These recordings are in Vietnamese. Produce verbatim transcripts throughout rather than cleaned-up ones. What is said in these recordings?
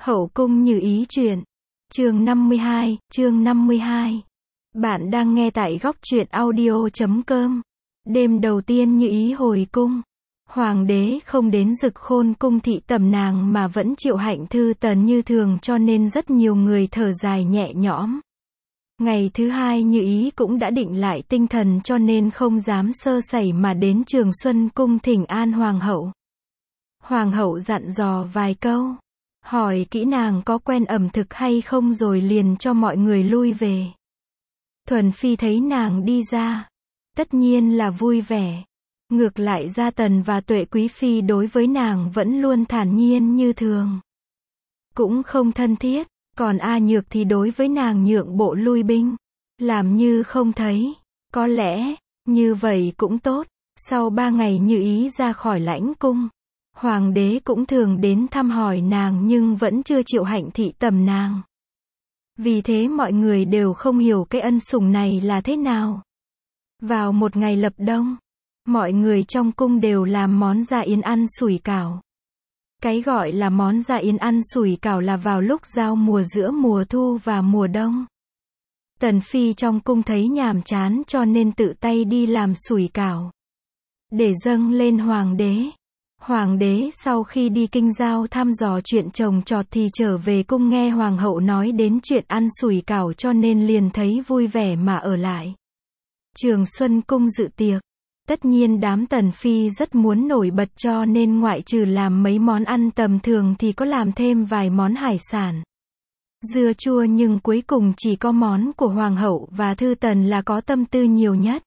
Hậu cung Như Ý truyện. Chương năm mươi hai, chương năm mươi hai. Bạn đang nghe tại góc truyện audio chấm com. Đêm đầu tiên Như Ý hồi cung. Hoàng đế không đến Dực Khôn cung thị tẩm nàng mà vẫn triệu hạnh thư tần như thường, cho nên rất nhiều người thở dài nhẹ nhõm. Ngày thứ hai Như Ý cũng đã định lại tinh thần, cho nên không dám sơ sẩy mà đến Trường Xuân cung thỉnh an hoàng hậu. Hoàng hậu dặn dò vài câu, hỏi kỹ nàng có quen ẩm thực hay không rồi liền cho mọi người lui về. Thuần Phi thấy nàng đi ra, tất nhiên là vui vẻ. Ngược lại Gia Tần và Tuệ Quý Phi đối với nàng vẫn luôn thản nhiên như thường, cũng không thân thiết. Còn A Nhược thì đối với nàng nhượng bộ lui binh, làm như không thấy. Có lẽ, như vậy cũng tốt. Sau ba ngày Như Ý ra khỏi lãnh cung, hoàng đế cũng thường đến thăm hỏi nàng nhưng vẫn chưa triệu hạnh thị tẩm nàng. Vì thế mọi người đều không hiểu cái ân sủng này là thế nào. Vào một ngày lập đông, mọi người trong cung đều làm món gia yến ăn sủi cảo. Cái gọi là món gia yến ăn sủi cảo là vào lúc giao mùa giữa mùa thu và mùa đông. Tần Phi trong cung thấy nhàm chán cho nên tự tay đi làm sủi cảo, để dâng lên hoàng đế. Hoàng đế sau khi đi kinh giao thăm dò chuyện trồng trọt thì trở về cung nghe hoàng hậu nói đến chuyện ăn sủi cảo cho nên liền thấy vui vẻ mà ở lại Trường Xuân cung dự tiệc. Tất nhiên đám Tần Phi rất muốn nổi bật cho nên ngoại trừ làm mấy món ăn tầm thường thì có làm thêm vài món hải sản, dưa chua, nhưng cuối cùng chỉ có món của Hoàng hậu và Thư Tần là có tâm tư nhiều nhất.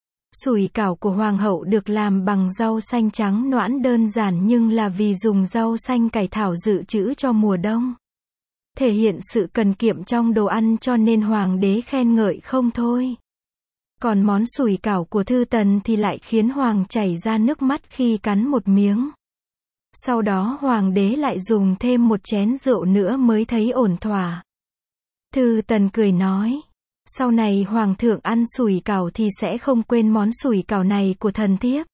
Sủi cảo của Hoàng hậu được làm bằng rau xanh trắng noãn đơn giản nhưng là vì dùng rau xanh cải thảo dự trữ cho mùa đông, thể hiện sự cần kiệm trong đồ ăn cho nên Hoàng đế khen ngợi không thôi. Còn món sủi cảo của Thư Tần thì lại khiến Hoàng chảy ra nước mắt khi cắn một miếng. Sau đó Hoàng đế lại dùng thêm một chén rượu nữa mới thấy ổn thỏa. Thư Tần cười nói, sau này Hoàng thượng ăn sủi cảo thì sẽ không quên món sủi cảo này của thần thiếp.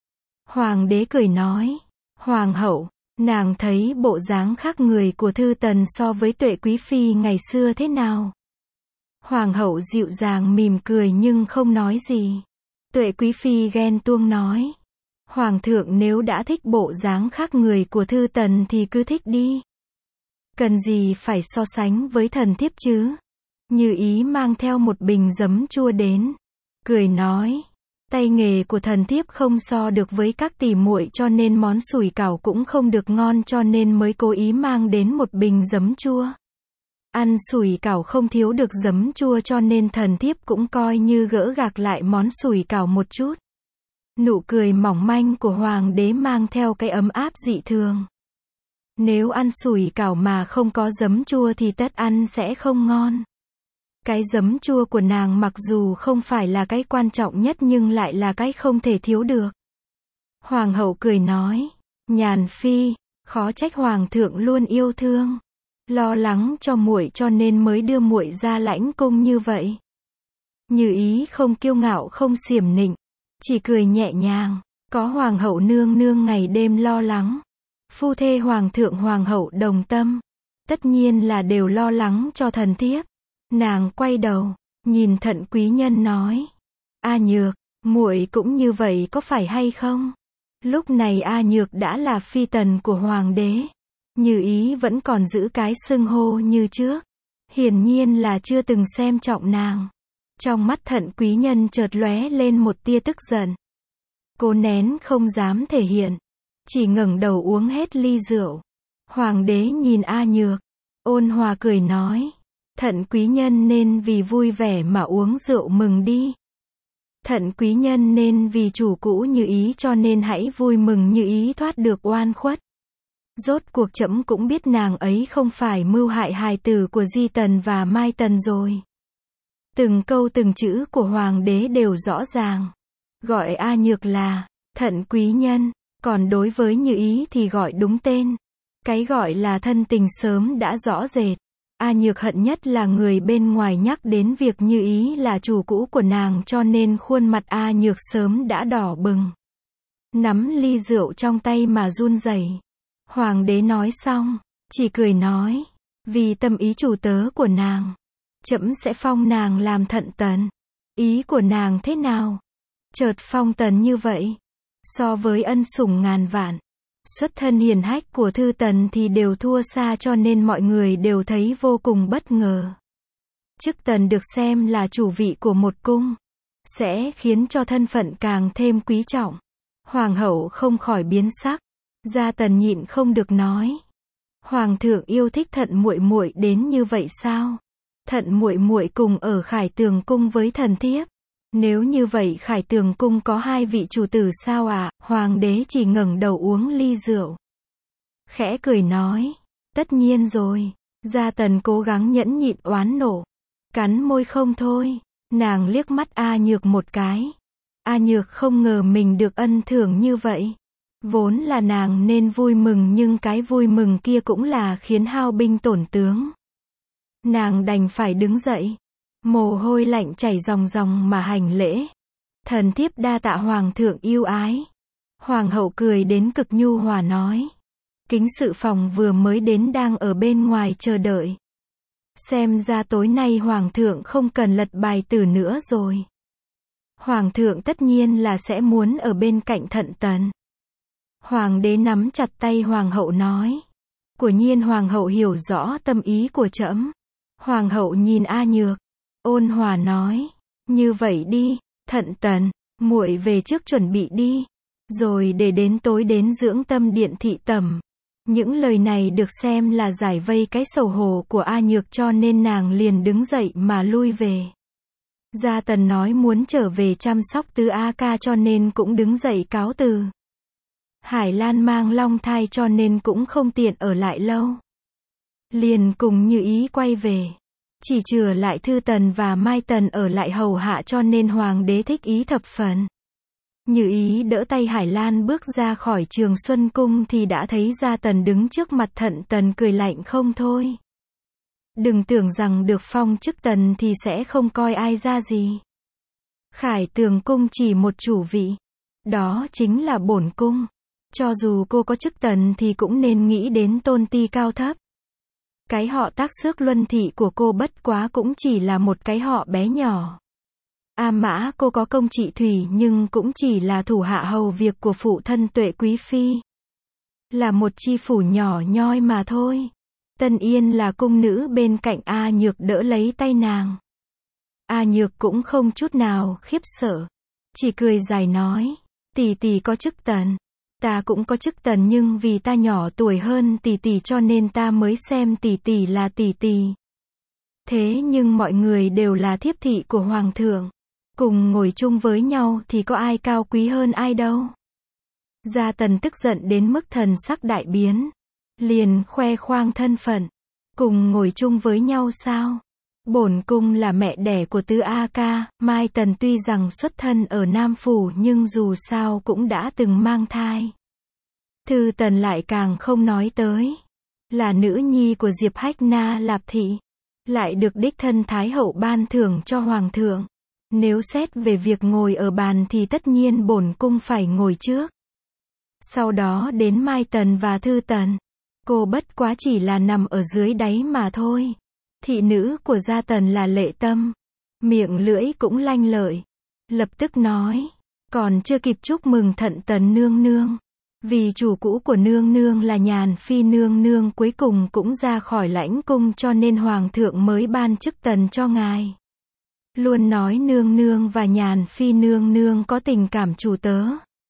Hoàng đế cười nói, Hoàng hậu, nàng thấy bộ dáng khác người của Thư Tần so với Tuệ Quý Phi ngày xưa thế nào? Hoàng hậu dịu dàng mỉm cười nhưng không nói gì. Tuệ Quý Phi ghen tuông nói, Hoàng thượng nếu đã thích bộ dáng khác người của Thư Tần thì cứ thích đi, cần gì phải so sánh với thần thiếp chứ. Như Ý mang theo một bình giấm chua đến, cười nói, tay nghề của thần thiếp không so được với các tỷ muội cho nên món sủi cảo cũng không được ngon cho nên mới cố ý mang đến một bình giấm chua. Ăn sủi cảo không thiếu được giấm chua cho nên thần thiếp cũng coi như gỡ gạc lại món sủi cảo một chút. Nụ cười mỏng manh của hoàng đế mang theo cái ấm áp dị thường. Nếu ăn sủi cảo mà không có giấm chua thì tất ăn sẽ không ngon. Cái giấm chua của nàng mặc dù không phải là cái quan trọng nhất nhưng lại là cái không thể thiếu được. Hoàng hậu cười nói, Nhàn Phi, khó trách hoàng thượng luôn yêu thương, lo lắng cho muội cho nên mới đưa muội ra lãnh cung như vậy. Như Ý không kiêu ngạo không xiểm nịnh, chỉ cười nhẹ nhàng, có hoàng hậu nương nương ngày đêm lo lắng. Phu thê hoàng thượng hoàng hậu đồng tâm, tất nhiên là đều lo lắng cho thần thiếp. Nàng quay đầu, nhìn Thận Quý Nhân nói, A Nhược, muội cũng như vậy có phải hay không? Lúc này A Nhược đã là phi tần của hoàng đế. Như Ý vẫn còn giữ cái xưng hô như trước, hiển nhiên là chưa từng xem trọng nàng. Trong mắt Thận Quý Nhân chợt lóe lên một tia tức giận. Cô nén không dám thể hiện, chỉ ngẩng đầu uống hết ly rượu. Hoàng đế nhìn A Nhược, ôn hòa cười nói, Thận Quý Nhân nên vì vui vẻ mà uống rượu mừng đi. Thận Quý Nhân nên vì chủ cũ Như Ý cho nên hãy vui mừng Như Ý thoát được oan khuất. Rốt cuộc trẫm cũng biết nàng ấy không phải mưu hại hài tử của Di Tần và Mai Tần rồi. Từng câu từng chữ của hoàng đế đều rõ ràng. Gọi A Nhược là Thận Quý Nhân, còn đối với Như Ý thì gọi đúng tên. Cái gọi là thân tình sớm đã rõ rệt. A Nhược hận nhất là người bên ngoài nhắc đến việc Như Ý là chủ cũ của nàng cho nên khuôn mặt A Nhược sớm đã đỏ bừng. Nắm ly rượu trong tay mà run rẩy. Hoàng đế nói xong, chỉ cười nói, vì tâm ý chủ tớ của nàng, trẫm sẽ phong nàng làm thận tần. Ý của nàng thế nào? Chợt phong tần như vậy, so với ân sủng ngàn vạn, xuất thân hiền hách của thư tần thì đều thua xa, cho nên mọi người đều thấy vô cùng bất ngờ. Chức tần được xem là chủ vị của một cung, sẽ khiến cho thân phận càng thêm quý trọng. Hoàng hậu không khỏi biến sắc. Gia Tần nhịn không được nói, hoàng thượng yêu thích Thận muội muội đến như vậy sao? Thận muội muội cùng ở Khải Tường cung với thần thiếp. Nếu như vậy Khải Tường cung có hai vị chủ tử sao ạ? À? Hoàng đế chỉ ngẩng đầu uống ly rượu, khẽ cười nói, tất nhiên rồi. Gia Tần cố gắng nhẫn nhịn oán nộ, cắn môi không thôi. Nàng liếc mắt A Nhược một cái. A Nhược không ngờ mình được ân thưởng như vậy. Vốn là nàng nên vui mừng, nhưng cái vui mừng kia cũng là khiến hao binh tổn tướng. Nàng đành phải đứng dậy, mồ hôi lạnh chảy ròng ròng mà hành lễ. Thần thiếp đa tạ hoàng thượng yêu ái. Hoàng hậu cười đến cực nhu hòa nói, kính sự phòng vừa mới đến đang ở bên ngoài chờ đợi. Xem ra tối nay hoàng thượng không cần lật bài tử nữa rồi. Hoàng thượng tất nhiên là sẽ muốn ở bên cạnh Thận tần. Hoàng đế nắm chặt tay hoàng hậu nói, quả nhiên hoàng hậu hiểu rõ tâm ý của trẫm. Hoàng hậu nhìn A Nhược, ôn hòa nói, như vậy đi, Thận tần, muội về trước chuẩn bị đi, rồi để đến tối đến dưỡng tâm điện thị tẩm. Những lời này được xem là giải vây cái sầu hồ của A Nhược, cho nên nàng liền đứng dậy mà lui về. Gia Tần nói muốn trở về chăm sóc Tứ A Ca, cho nên cũng đứng dậy cáo từ. Hải Lan mang long thai cho nên cũng không tiện ở lại lâu, liền cùng Như Ý quay về. Chỉ chừa lại Thư Tần và Mai Tần ở lại hầu hạ, cho nên hoàng đế thích ý thập phần. Như Ý đỡ tay Hải Lan bước ra khỏi Trường Xuân cung thì đã thấy Gia Tần đứng trước mặt Thận tần, cười lạnh không thôi. Đừng tưởng rằng được phong chức tần thì sẽ không coi ai ra gì. Khải Tường cung chỉ một chủ vị, đó chính là bổn cung. Cho dù cô có chức tần thì cũng nên nghĩ đến tôn ti cao thấp. Cái họ Tác Xước Luân thị của cô bất quá cũng chỉ là một cái họ bé nhỏ. A Mã cô có công trị thủy nhưng cũng chỉ là thủ hạ hầu việc của phụ thân Tuệ quý phi, là một chi phủ nhỏ nhoi mà thôi. Tân Yên là cung nữ bên cạnh A Nhược đỡ lấy tay nàng. A Nhược cũng không chút nào khiếp sợ, chỉ cười dài nói, tỷ tỷ có chức tần, ta cũng có chức tần, nhưng vì ta nhỏ tuổi hơn tỷ tỷ cho nên ta mới xem tỷ tỷ là tỷ tỷ. Thế nhưng mọi người đều là thiếp thị của hoàng thượng, cùng ngồi chung với nhau thì có ai cao quý hơn ai đâu. Gia Tần tức giận đến mức thần sắc đại biến, liền khoe khoang thân phận, cùng ngồi chung với nhau sao? Bổn cung là mẹ đẻ của Tứ A Ca. Mai Tần tuy rằng xuất thân ở Nam Phủ nhưng dù sao cũng đã từng mang thai. Thư Tần lại càng không nói tới, là nữ nhi của Diệp Hách Na Lạp thị, lại được đích thân Thái hậu ban thưởng cho hoàng thượng. Nếu xét về việc ngồi ở bàn thì tất nhiên bổn cung phải ngồi trước. Sau đó đến Mai Tần và Thư Tần, cô bất quá chỉ là nằm ở dưới đáy mà thôi. Thị nữ của Gia Tần là Lệ Tâm, miệng lưỡi cũng lanh lợi, lập tức nói, còn chưa kịp chúc mừng Thận tần nương nương, vì chủ cũ của nương nương là Nhàn phi nương nương cuối cùng cũng ra khỏi lãnh cung, cho nên hoàng thượng mới ban chức tần cho ngài. Luôn nói nương nương và Nhàn phi nương nương có tình cảm chủ tớ.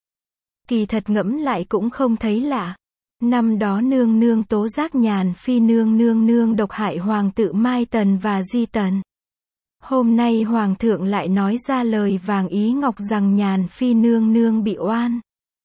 Kỳ thật ngẫm lại cũng không thấy lạ. Năm đó nương nương tố giác Nhàn phi nương nương nương độc hại hoàng tử Mai Tần và Di Tần. Hôm nay hoàng thượng lại nói ra lời vàng ý ngọc rằng Nhàn phi nương nương bị oan.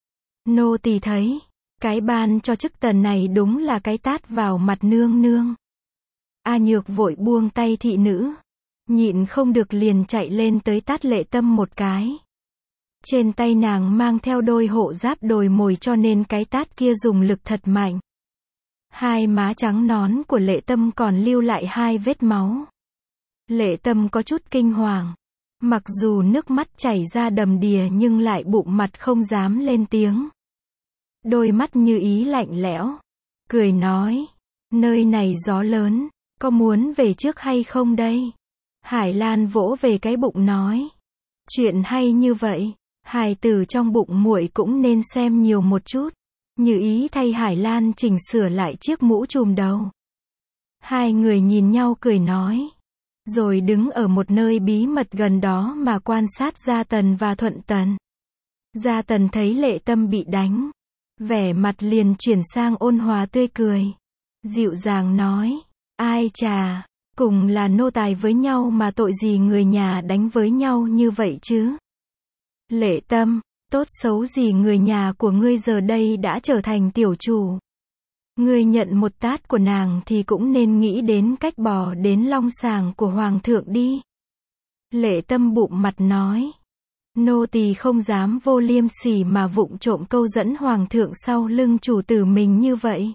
Nô tỳ thấy, cái ban cho chức tần này đúng là cái tát vào mặt nương nương. A Nhược vội buông tay thị nữ, nhịn không được liền chạy lên tới tát Lệ Tâm một cái. Trên tay nàng mang theo đôi hộ giáp đồi mồi cho nên cái tát kia dùng lực thật mạnh. Hai má trắng nón của Lệ Tâm còn lưu lại hai vết máu. Lệ Tâm có chút kinh hoàng. Mặc dù nước mắt chảy ra đầm đìa nhưng lại bụng mặt không dám lên tiếng. Đôi mắt Như Ý lạnh lẽo, cười nói, Nơi này gió lớn, có muốn về trước hay không đây? Hải Lan vỗ về cái bụng nói. Chuyện hay như vậy, hài tử trong bụng muội cũng nên xem nhiều một chút. Như ý thay Hải Lan chỉnh sửa lại chiếc mũ trùm đầu. Hai người nhìn nhau cười nói. Rồi đứng ở một nơi bí mật gần đó mà quan sát Gia Tần và Thuận Tần. Gia Tần thấy Lệ Tâm bị đánh. Vẻ mặt liền chuyển sang ôn hòa tươi cười. Dịu dàng nói. Ai chà, cùng là nô tài với nhau mà tội gì người nhà đánh với nhau như vậy chứ? Lệ Tâm, tốt xấu gì người nhà của ngươi giờ đây đã trở thành tiểu chủ. Ngươi nhận một tát của nàng thì cũng nên nghĩ đến cách bỏ đến long sàng của hoàng thượng đi. Lệ Tâm bụng mặt nói. Nô tỳ không dám vô liêm sỉ mà vụng trộm câu dẫn hoàng thượng sau lưng chủ tử mình như vậy.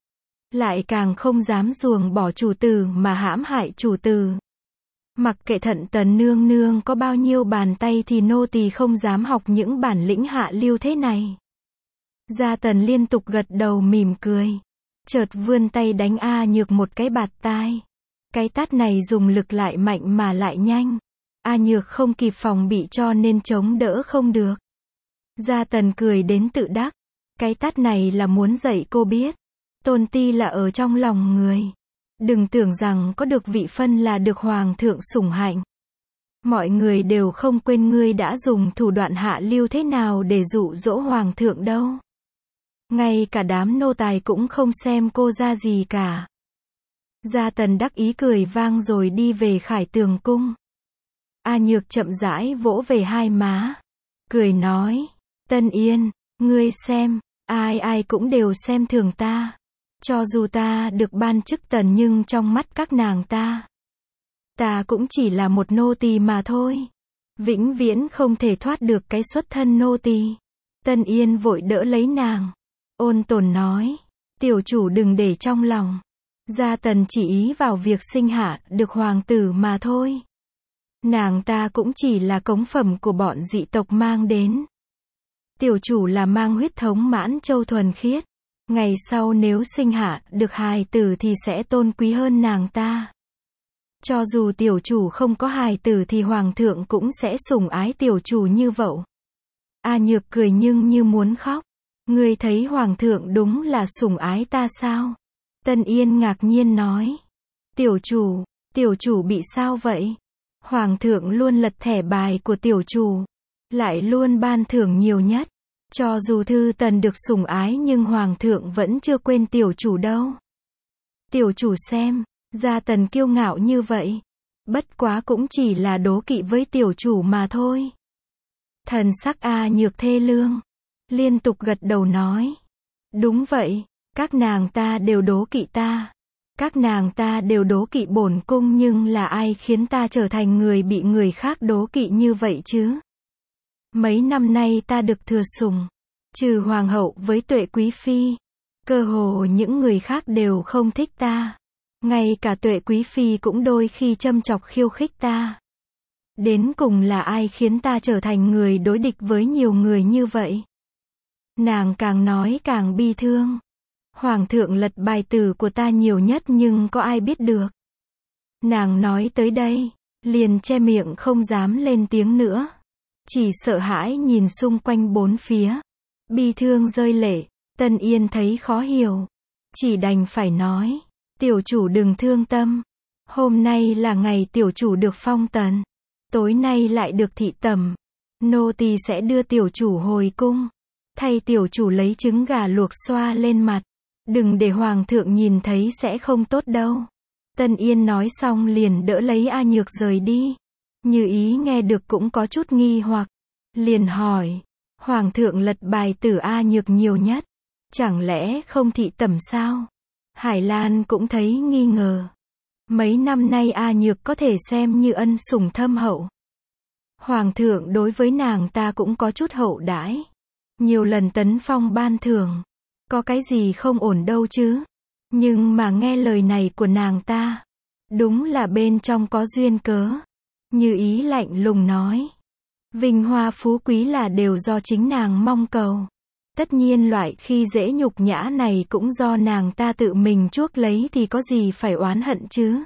Lại càng không dám ruồng bỏ chủ tử mà hãm hại chủ tử. Mặc kệ Thận Tần nương nương có bao nhiêu bàn tay thì nô tỳ không dám học những bản lĩnh hạ lưu thế này. Gia Tần liên tục gật đầu mỉm cười. Chợt vươn tay đánh A Nhược một cái bạt tai. Cái tát này dùng lực lại mạnh mà lại nhanh. A Nhược không kịp phòng bị cho nên chống đỡ không được. Gia Tần cười đến tự đắc. Cái tát này là muốn dạy cô biết. Tôn ti là ở trong lòng người. Đừng tưởng rằng có được vị phân là được hoàng thượng sủng hạnh. Mọi người đều không quên ngươi đã dùng thủ đoạn hạ lưu thế nào để dụ dỗ hoàng thượng đâu. Ngay cả đám nô tài cũng không xem cô ra gì cả. Gia Tần đắc ý cười vang rồi đi về Khải Tường cung. A Nhược chậm rãi vỗ về hai má. Cười nói. Tân Yên, ngươi xem, ai ai cũng đều xem thường ta. Cho dù ta được ban chức tần nhưng trong mắt các nàng ta. Ta cũng chỉ là một nô tỳ mà thôi. Vĩnh viễn không thể thoát được cái xuất thân nô tỳ. Tân Yên vội đỡ lấy nàng. Ôn tồn nói. Tiểu chủ đừng để trong lòng. Gia Tần chỉ ý vào việc sinh hạ được hoàng tử mà thôi. Nàng ta cũng chỉ là cống phẩm của bọn dị tộc mang đến. Tiểu chủ là mang huyết thống Mãn Châu thuần khiết. Ngày sau nếu sinh hạ được hài tử thì sẽ tôn quý hơn nàng ta. Cho dù tiểu chủ không có hài tử thì hoàng thượng cũng sẽ sủng ái tiểu chủ như vậy. A Nhược cười nhưng như muốn khóc. Ngươi thấy hoàng thượng đúng là sủng ái ta sao? Tân Yên ngạc nhiên nói. Tiểu chủ, tiểu chủ bị sao vậy? Hoàng thượng luôn lật thẻ bài của tiểu chủ. Lại luôn ban thưởng nhiều nhất. Cho dù Thư Tần được sủng ái nhưng hoàng thượng vẫn chưa quên tiểu chủ đâu. Tiểu chủ xem, Gia Tần kiêu ngạo như vậy. Bất quá cũng chỉ là đố kỵ với tiểu chủ mà thôi. Thần sắc A Nhược thê lương. Liên tục gật đầu nói. Đúng vậy, các nàng ta đều đố kỵ ta. Các nàng ta đều đố kỵ bổn cung nhưng là ai khiến ta trở thành người bị người khác đố kỵ như vậy chứ? Mấy năm nay ta được thừa sủng. Trừ hoàng hậu với Tuệ quý phi. Cơ hồ những người khác đều không thích ta. Ngay cả Tuệ quý phi cũng đôi khi châm chọc khiêu khích ta. Đến cùng là ai khiến ta trở thành người đối địch với nhiều người như vậy? Nàng càng nói càng bi thương. Hoàng thượng lật bài tử của ta nhiều nhất nhưng có ai biết được. Nàng nói tới đây, liền che miệng không dám lên tiếng nữa. Chỉ sợ hãi nhìn xung quanh bốn phía. Bi thương rơi lệ. Tân Yên thấy khó hiểu. Chỉ đành phải nói. Tiểu chủ đừng thương tâm. Hôm nay là ngày tiểu chủ được phong tần. Tối nay lại được thị tẩm. Nô tỳ sẽ đưa tiểu chủ hồi cung. Thay tiểu chủ lấy trứng gà luộc xoa lên mặt. Đừng để hoàng thượng nhìn thấy sẽ không tốt đâu. Tân Yên nói xong liền đỡ lấy A Nhược rời đi. Như ý nghe được cũng có chút nghi hoặc. Liền hỏi. Hoàng thượng lật bài tử A Nhược nhiều nhất. Chẳng lẽ không thị tẩm sao? Hải Lan cũng thấy nghi ngờ. Mấy năm nay A Nhược có thể xem như ân sủng thâm hậu. Hoàng thượng đối với nàng ta cũng có chút hậu đãi. Nhiều lần tấn phong ban thưởng. Có cái gì không ổn đâu chứ. Nhưng mà nghe lời này của nàng ta. Đúng là bên trong có duyên cớ. Như ý lạnh lùng nói. Vinh hoa phú quý là đều do chính nàng mong cầu. Tất nhiên loại khi dễ nhục nhã này cũng do nàng ta tự mình chuốc lấy thì có gì phải oán hận chứ.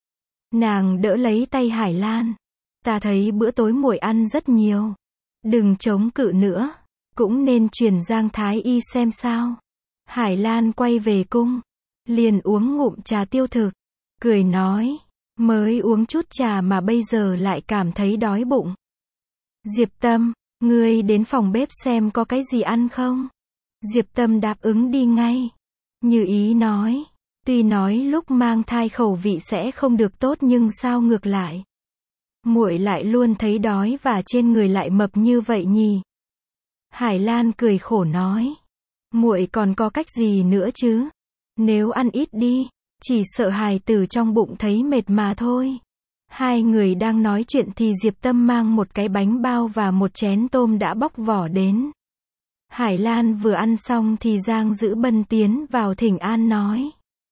Nàng đỡ lấy tay Hải Lan. Ta thấy bữa tối muội ăn rất nhiều. Đừng chống cự nữa. Cũng nên truyền Giang Thái Y xem sao. Hải Lan quay về cung. Liền uống ngụm trà tiêu thực. Cười nói. Mới uống chút trà mà bây giờ lại cảm thấy đói bụng. Diệp Tâm, ngươi đến phòng bếp xem có cái gì ăn không? Diệp Tâm đáp ứng đi ngay. Như ý nói. Tuy nói lúc mang thai khẩu vị sẽ không được tốt nhưng sao ngược lại. Muội lại luôn thấy đói và trên người lại mập như vậy nhỉ? Hải Lan cười khổ nói. Muội còn có cách gì nữa chứ? Nếu ăn ít đi, chỉ sợ hài tử trong bụng thấy mệt mà thôi. Hai người đang nói chuyện thì Diệp Tâm mang một cái bánh bao và một chén tôm đã bóc vỏ đến. Hải Lan vừa ăn xong thì Giang Dữ Bân tiến vào thỉnh an nói.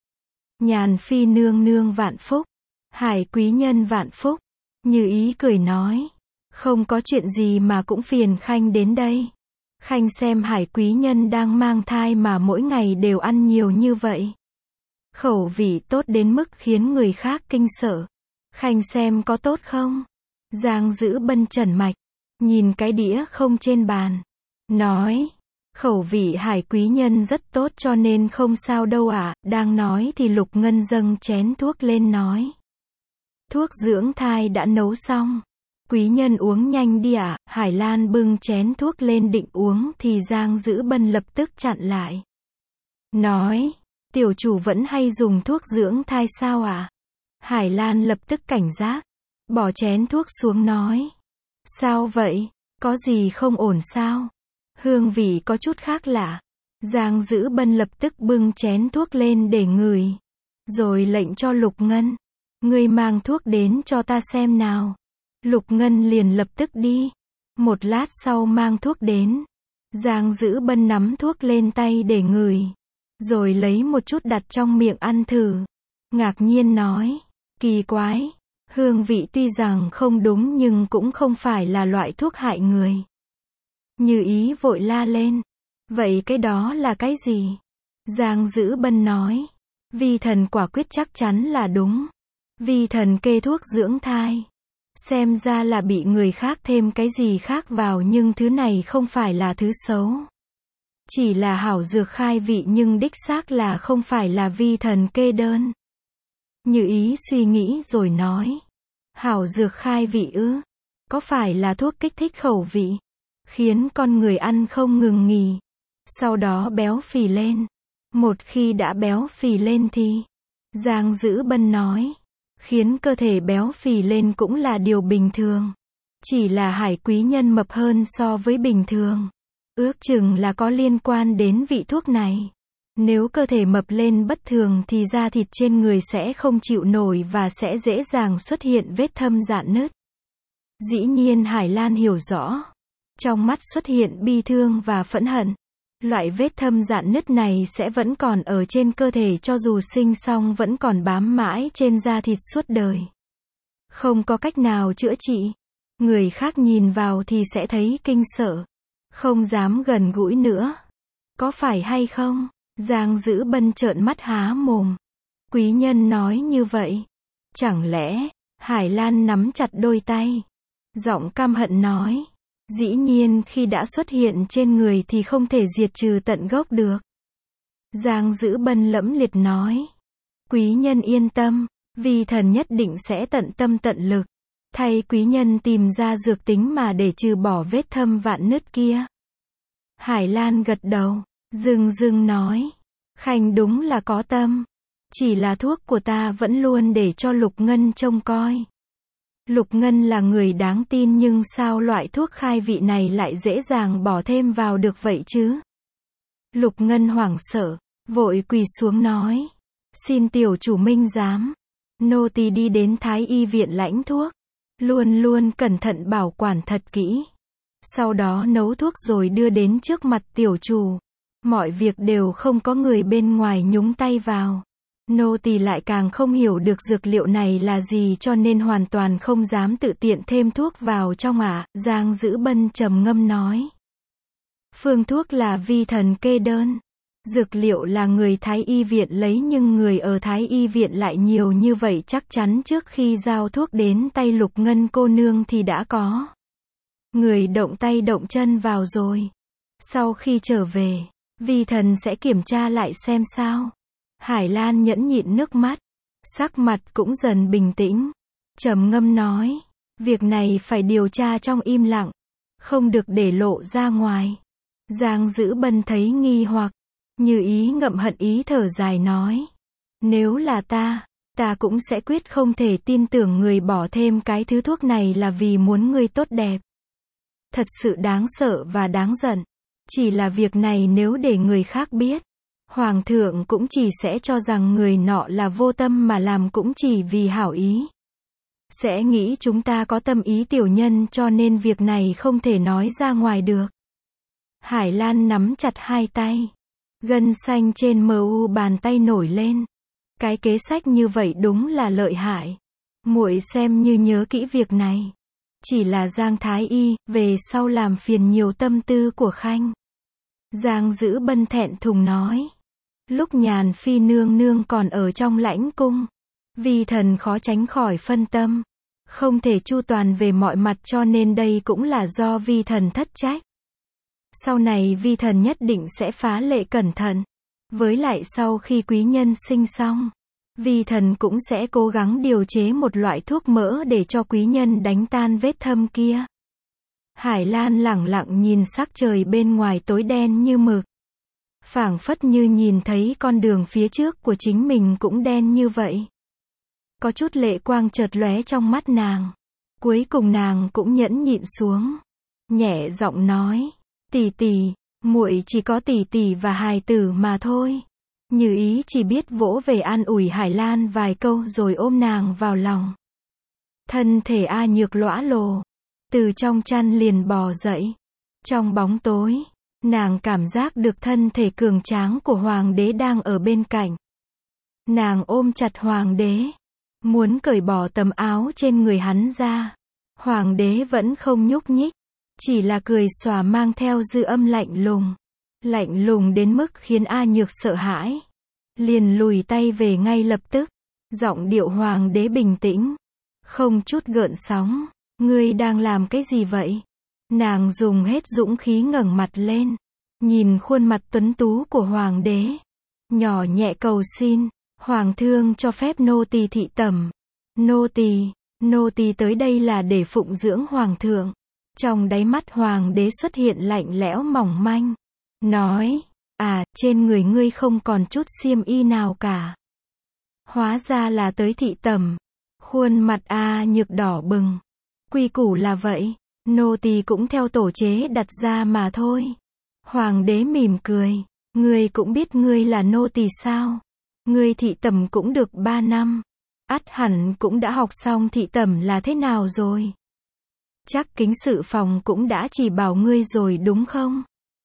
Nhàn phi nương nương vạn phúc. Hải quý nhân vạn phúc. Như ý cười nói. Không có chuyện gì mà cũng phiền Khanh đến đây. Khanh xem Hải quý nhân đang mang thai mà mỗi ngày đều ăn nhiều như vậy. Khẩu vị tốt đến mức khiến người khác kinh sợ. Khanh xem có tốt không? Giang Dữ Bân trần mạch. Nhìn cái đĩa không trên bàn. Nói. Khẩu vị Hải quý nhân rất tốt cho nên không sao đâu ạ. À. Đang nói thì Lục Ngân dâng chén thuốc lên nói. Thuốc dưỡng thai đã nấu xong. Quý nhân uống nhanh đi ạ. À. Hải Lan bưng chén thuốc lên định uống thì Giang Dữ Bân lập tức chặn lại. Nói. Tiểu chủ vẫn hay dùng thuốc dưỡng thai sao ạ? À? Hải Lan lập tức cảnh giác. Bỏ chén thuốc xuống nói. Sao vậy? Có gì không ổn sao? Hương vị có chút khác lạ. Giang Dữ Bân lập tức bưng chén thuốc lên để ngửi. Rồi lệnh cho Lục Ngân. Ngươi mang thuốc đến cho ta xem nào. Lục Ngân liền lập tức đi. Một lát sau mang thuốc đến. Giang Dữ Bân nắm thuốc lên tay để ngửi. Rồi lấy một chút đặt trong miệng ăn thử. Ngạc nhiên nói. Kỳ quái. Hương vị tuy rằng không đúng nhưng cũng không phải là loại thuốc hại người. Như ý vội la lên. Vậy cái đó là cái gì? Giang Dữ Bân nói. Vi thần quả quyết chắc chắn là đúng. Vi thần kê thuốc dưỡng thai. Xem ra là bị người khác thêm cái gì khác vào nhưng thứ này không phải là thứ xấu. Chỉ là hảo dược khai vị nhưng đích xác là không phải là vi thần kê đơn. Như ý suy nghĩ rồi nói. Hảo dược khai vị ư? Có phải là thuốc kích thích khẩu vị? Khiến con người ăn không ngừng nghỉ. Sau đó béo phì lên. Một khi đã béo phì lên thì... Giang Dữ Bân nói. Khiến cơ thể béo phì lên cũng là điều bình thường. Chỉ là Hải quý nhân mập hơn so với bình thường. Ước chừng là có liên quan đến vị thuốc này. Nếu cơ thể mập lên bất thường thì da thịt trên người sẽ không chịu nổi và sẽ dễ dàng xuất hiện vết thâm rạn nứt. Dĩ nhiên Hải Lan hiểu rõ. Trong mắt xuất hiện bi thương và phẫn hận. Loại vết thâm rạn nứt này sẽ vẫn còn ở trên cơ thể cho dù sinh xong vẫn còn bám mãi trên da thịt suốt đời. Không có cách nào chữa trị. Người khác nhìn vào thì sẽ thấy kinh sợ. Không dám gần gũi nữa. Có phải hay không? Giang Dữ Bân trợn mắt há mồm. Quý nhân nói như vậy. Chẳng lẽ, Hải Lan nắm chặt đôi tay. Giọng căm hận nói. Dĩ nhiên khi đã xuất hiện trên người thì không thể diệt trừ tận gốc được. Giang Dữ Bân lẫm liệt nói. Quý nhân yên tâm, vi thần nhất định sẽ tận tâm tận lực. Thay quý nhân tìm ra dược tính mà để trừ bỏ vết thâm vạn nứt kia. Hải Lan gật đầu, dưng dưng nói. Khanh đúng là có tâm. Chỉ là thuốc của ta vẫn luôn để cho Lục Ngân trông coi. Lục Ngân là người đáng tin nhưng sao loại thuốc khai vị này lại dễ dàng bỏ thêm vào được vậy chứ? Lục Ngân hoảng sợ, vội quỳ xuống nói. Xin tiểu chủ minh giám. Nô tỳ đi đến Thái y viện lãnh thuốc. Luôn luôn cẩn thận bảo quản thật kỹ. Sau đó nấu thuốc rồi đưa đến trước mặt tiểu chủ. Mọi việc đều không có người bên ngoài nhúng tay vào. Nô tỳ lại càng không hiểu được dược liệu này là gì cho nên hoàn toàn không dám tự tiện thêm thuốc vào trong ạ. À. Giang Dữ Bân trầm ngâm nói. Phương thuốc là vi thần kê đơn. Dược liệu là người Thái y viện lấy nhưng người ở Thái y viện lại nhiều như vậy chắc chắn trước khi giao thuốc đến tay Lục Ngân cô nương thì đã có người động tay động chân vào rồi. Sau khi trở về, vi thần sẽ kiểm tra lại xem sao. Hải Lan nhẫn nhịn nước mắt, sắc mặt cũng dần bình tĩnh, trầm ngâm nói, việc này phải điều tra trong im lặng, không được để lộ ra ngoài. Giang Dữ Bân thấy nghi hoặc, Như Ý ngậm hận ý thở dài nói, nếu là ta, ta cũng sẽ quyết không thể tin tưởng người bỏ thêm cái thứ thuốc này là vì muốn ngươi tốt đẹp. Thật sự đáng sợ và đáng giận. Chỉ là việc này nếu để người khác biết, Hoàng thượng cũng chỉ sẽ cho rằng người nọ là vô tâm mà làm cũng chỉ vì hảo ý. Sẽ nghĩ chúng ta có tâm ý tiểu nhân cho nên việc này không thể nói ra ngoài được. Hải Lan nắm chặt hai tay. Gân xanh trên mờ u bàn tay nổi lên. Cái kế sách như vậy đúng là lợi hại. Muội xem như nhớ kỹ việc này. Chỉ là Giang Thái Y, về sau làm phiền nhiều tâm tư của Khanh. Giang Dữ Bân thẹn thùng nói. Lúc Nhàn Phi nương nương còn ở trong lãnh cung, vi thần khó tránh khỏi phân tâm. Không thể chu toàn về mọi mặt cho nên đây cũng là do vi thần thất trách. Sau này vi thần nhất định sẽ phá lệ cẩn thận. Với lại sau khi quý nhân sinh xong, vi thần cũng sẽ cố gắng điều chế một loại thuốc mỡ để cho quý nhân đánh tan vết thâm kia. Hải Lan lẳng lặng nhìn sắc trời bên ngoài tối đen như mực. Phảng phất như nhìn thấy con đường phía trước của chính mình cũng đen như vậy. Có chút lệ quang chợt lóe trong mắt nàng. Cuối cùng nàng cũng nhẫn nhịn xuống. Nhẹ giọng nói, tỷ tỷ, muội chỉ có tỷ tỷ và hài tử mà thôi. Như Ý chỉ biết vỗ về an ủi Hải Lan vài câu rồi ôm nàng vào lòng. Thân thể A Nhược lõa lồ, từ trong chăn liền bò dậy. Trong bóng tối, nàng cảm giác được thân thể cường tráng của Hoàng đế đang ở bên cạnh. Nàng ôm chặt Hoàng đế, muốn cởi bỏ tấm áo trên người hắn ra. Hoàng đế vẫn không nhúc nhích, chỉ là cười xòa mang theo dư âm lạnh lùng. Lạnh lùng đến mức khiến A Nhược sợ hãi. Liền lùi tay về ngay lập tức. Giọng điệu Hoàng đế bình tĩnh, không chút gợn sóng. Ngươi đang làm cái gì vậy? Nàng dùng hết dũng khí ngẩng mặt lên, nhìn khuôn mặt tuấn tú của Hoàng đế, nhỏ nhẹ cầu xin, Hoàng thương cho phép nô tỳ thị tẩm. Nô tỳ, nô tỳ tới đây là để phụng dưỡng Hoàng thượng. Trong đáy mắt Hoàng đế xuất hiện lạnh lẽo mỏng manh, nói, à, trên người ngươi không còn chút xiêm y nào cả. Hóa ra là tới thị tẩm. Khuôn mặt A Nhược đỏ bừng. Quy củ là vậy, nô tỳ cũng theo tổ chế đặt ra mà thôi. Hoàng đế mỉm cười, ngươi cũng biết ngươi là nô tỳ sao? Ngươi thị tẩm cũng được ba năm, ắt hẳn cũng đã học xong thị tẩm là thế nào rồi. Chắc kính sự phòng cũng đã chỉ bảo ngươi rồi đúng không?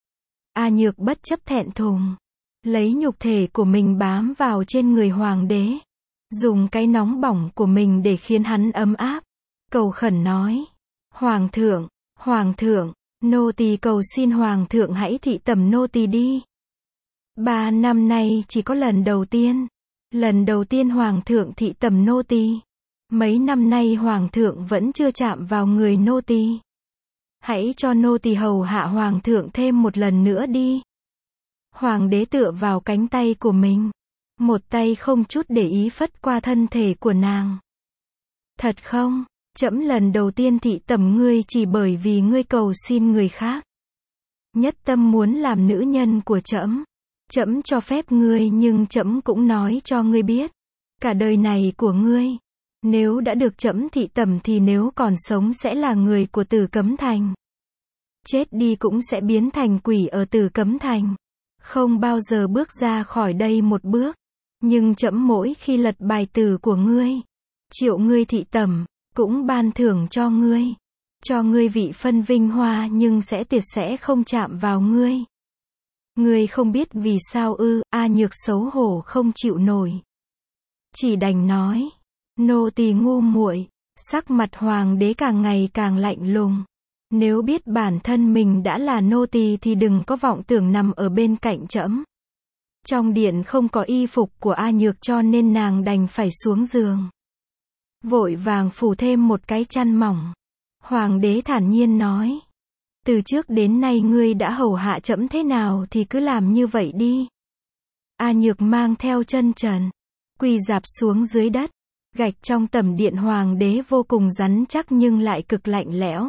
A Nhược bất chấp thẹn thùng, lấy nhục thể của mình bám vào trên người Hoàng đế, dùng cái nóng bỏng của mình để khiến hắn ấm áp, cầu khẩn nói, Hoàng thượng, Hoàng thượng, nô tỳ cầu xin Hoàng thượng hãy thị tẩm nô tỳ đi. Ba năm nay chỉ có lần đầu tiên, lần đầu tiên Hoàng thượng thị tẩm nô tỳ. Mấy năm nay Hoàng thượng vẫn chưa chạm vào người nô tỳ. Hãy cho nô tỳ hầu hạ Hoàng thượng thêm một lần nữa đi. Hoàng đế tựa vào cánh tay của mình, một tay không chút để ý phất qua thân thể của nàng. Thật không? Trẫm lần đầu tiên thị tẩm ngươi chỉ bởi vì ngươi cầu xin người khác. Nhất tâm muốn làm nữ nhân của trẫm. Trẫm cho phép ngươi nhưng trẫm cũng nói cho ngươi biết, cả đời này của ngươi, nếu đã được trẫm thị tẩm thì nếu còn sống sẽ là người của Tử Cấm Thành. Chết đi cũng sẽ biến thành quỷ ở Tử Cấm Thành. Không bao giờ bước ra khỏi đây một bước. Nhưng trẫm mỗi khi lật bài tử của ngươi, triệu ngươi thị tẩm, cũng ban thưởng cho ngươi. Cho ngươi vị phân vinh hoa nhưng sẽ tuyệt sẽ không chạm vào ngươi. Ngươi không biết vì sao ư? A Nhược xấu hổ không chịu nổi. Chỉ đành nói, nô tỳ ngu muội. Sắc mặt Hoàng đế càng ngày càng lạnh lùng. Nếu biết bản thân mình đã là nô tỳ thì đừng có vọng tưởng nằm ở bên cạnh trẫm. Trong điện không có y phục của A Nhược cho nên nàng đành phải xuống giường. Vội vàng phủ thêm một cái chăn mỏng. Hoàng đế thản nhiên nói. Từ trước đến nay ngươi đã hầu hạ trẫm thế nào thì cứ làm như vậy đi. A Nhược mang theo chân trần, quỳ rạp xuống dưới đất. Gạch trong tẩm điện hoàng đế vô cùng rắn chắc nhưng lại cực lạnh lẽo.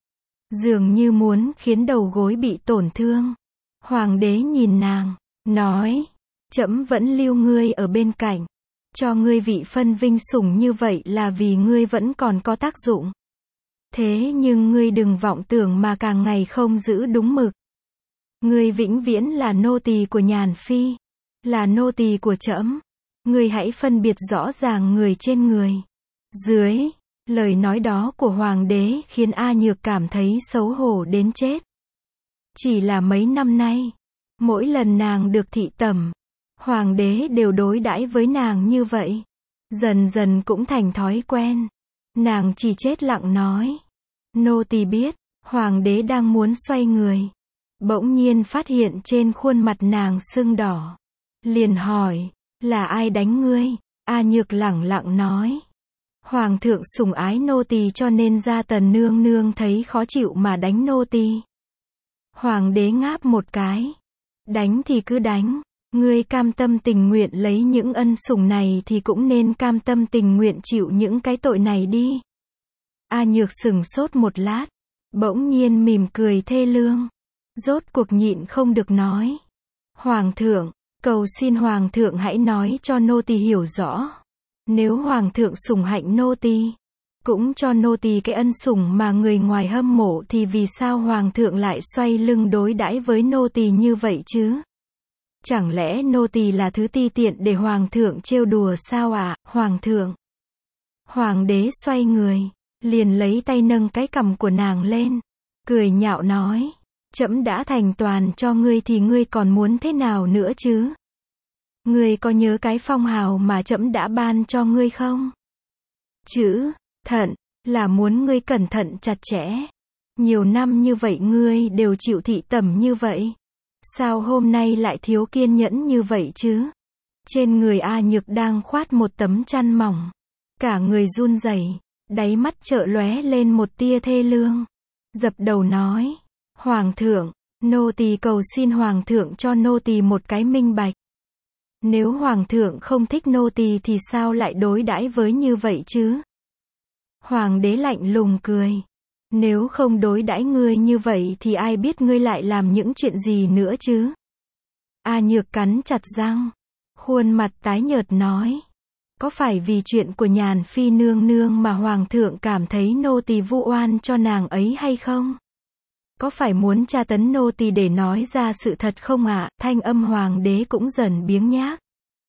Dường như muốn khiến đầu gối bị tổn thương. Hoàng đế nhìn nàng, nói, trẫm vẫn lưu ngươi ở bên cạnh. Cho ngươi vị phân vinh sủng như vậy là vì ngươi vẫn còn có tác dụng. Thế nhưng ngươi đừng vọng tưởng mà càng ngày không giữ đúng mực. Ngươi vĩnh viễn là nô tỳ của Nhàn Phi, là nô tỳ của trẫm. Ngươi hãy phân biệt rõ ràng người trên người. Dưới, lời nói đó của hoàng đế khiến A Nhược cảm thấy xấu hổ đến chết. Chỉ là mấy năm nay, mỗi lần nàng được thị tẩm, hoàng đế đều đối đãi với nàng như vậy. Dần dần cũng thành thói quen. Nàng chỉ chết lặng nói. Nô tỳ biết, hoàng đế đang muốn xoay người. Bỗng nhiên phát hiện trên khuôn mặt nàng sưng đỏ. Liền hỏi, là ai đánh ngươi? A Nhược lẳng lặng nói. Hoàng thượng sủng ái nô tỳ cho nên gia tần nương nương thấy khó chịu mà đánh nô tỳ. Hoàng đế ngáp một cái. Đánh thì cứ đánh. Ngươi cam tâm tình nguyện lấy những ân sủng này thì cũng nên cam tâm tình nguyện chịu những cái tội này đi. A Nhược sững sốt một lát. Bỗng nhiên mỉm cười thê lương. Rốt cuộc nhịn không được nói. Hoàng thượng, cầu xin hoàng thượng hãy nói cho nô tỳ hiểu rõ. Nếu hoàng thượng sủng hạnh nô tỳ, cũng cho nô tỳ cái ân sủng mà người ngoài hâm mộ thì vì sao hoàng thượng lại xoay lưng đối đãi với nô tỳ như vậy chứ? Chẳng lẽ nô tỳ là thứ ti tiện để hoàng thượng trêu đùa sao ạ, à, hoàng thượng? Hoàng đế xoay người, liền lấy tay nâng cái cằm của nàng lên, cười nhạo nói, trẫm đã thành toàn cho ngươi thì ngươi còn muốn thế nào nữa chứ? Ngươi có nhớ cái phong hào mà trẫm đã ban cho ngươi không? Chữ thận là muốn ngươi cẩn thận chặt chẽ. Nhiều năm như vậy ngươi đều chịu thị tẩm như vậy. Sao hôm nay lại thiếu kiên nhẫn như vậy chứ? Trên người A Nhược đang khoát một tấm chăn mỏng. Cả người run rẩy, đáy mắt chợ lóe lên một tia thê lương. Dập đầu nói, Hoàng thượng, nô tỳ cầu xin Hoàng thượng cho nô tỳ một cái minh bạch. Nếu Hoàng thượng không thích nô tỳ thì sao lại đối đãi với như vậy chứ? Hoàng đế lạnh lùng cười. Nếu không đối đãi ngươi như vậy thì ai biết ngươi lại làm những chuyện gì nữa chứ? A Nhược cắn chặt răng. Khuôn mặt tái nhợt nói. Có phải vì chuyện của Nhàn Phi nương nương mà Hoàng thượng cảm thấy nô tỳ vu oan cho nàng ấy hay không? Có phải muốn tra tấn nô tỳ để nói ra sự thật không ạ? À? Thanh âm hoàng đế cũng dần biếng nhác.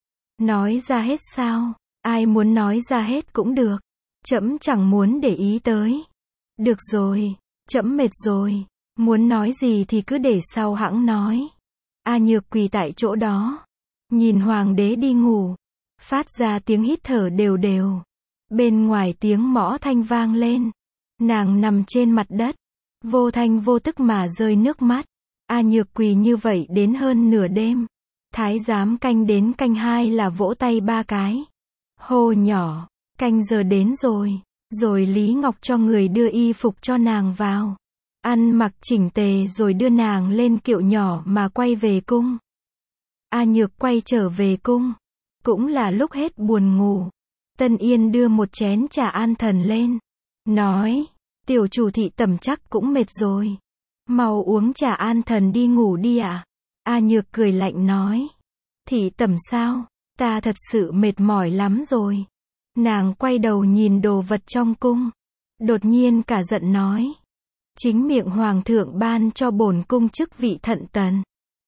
Nói ra hết sao? Ai muốn nói ra hết cũng được. Trẫm chẳng muốn để ý tới. Được rồi, trẫm mệt rồi. Muốn nói gì thì cứ để sau hẵng nói. A Nhược quỳ tại chỗ đó. Nhìn hoàng đế đi ngủ. Phát ra tiếng hít thở đều đều. Bên ngoài tiếng mõ thanh vang lên. Nàng nằm trên mặt đất. Vô thanh vô tức mà rơi nước mắt. A Nhược quỳ như vậy đến hơn nửa đêm. Thái giám canh đến canh hai là vỗ tay ba cái. Hô nhỏ, canh giờ đến rồi. Rồi Lý Ngọc cho người đưa y phục cho nàng vào. Ăn mặc chỉnh tề rồi đưa nàng lên kiệu nhỏ mà quay về cung. A Nhược quay trở về cung. Cũng là lúc hết buồn ngủ. Tân Yên đưa một chén trà an thần lên. Nói, tiểu chủ thị tẩm chắc cũng mệt rồi. Mau uống trà an thần đi ngủ đi ạ. À? A Nhược cười lạnh nói. Thị tẩm sao? Ta thật sự mệt mỏi lắm rồi. Nàng quay đầu nhìn đồ vật trong cung. Đột nhiên cả giận nói. Chính miệng hoàng thượng ban cho bổn cung chức vị thận tần.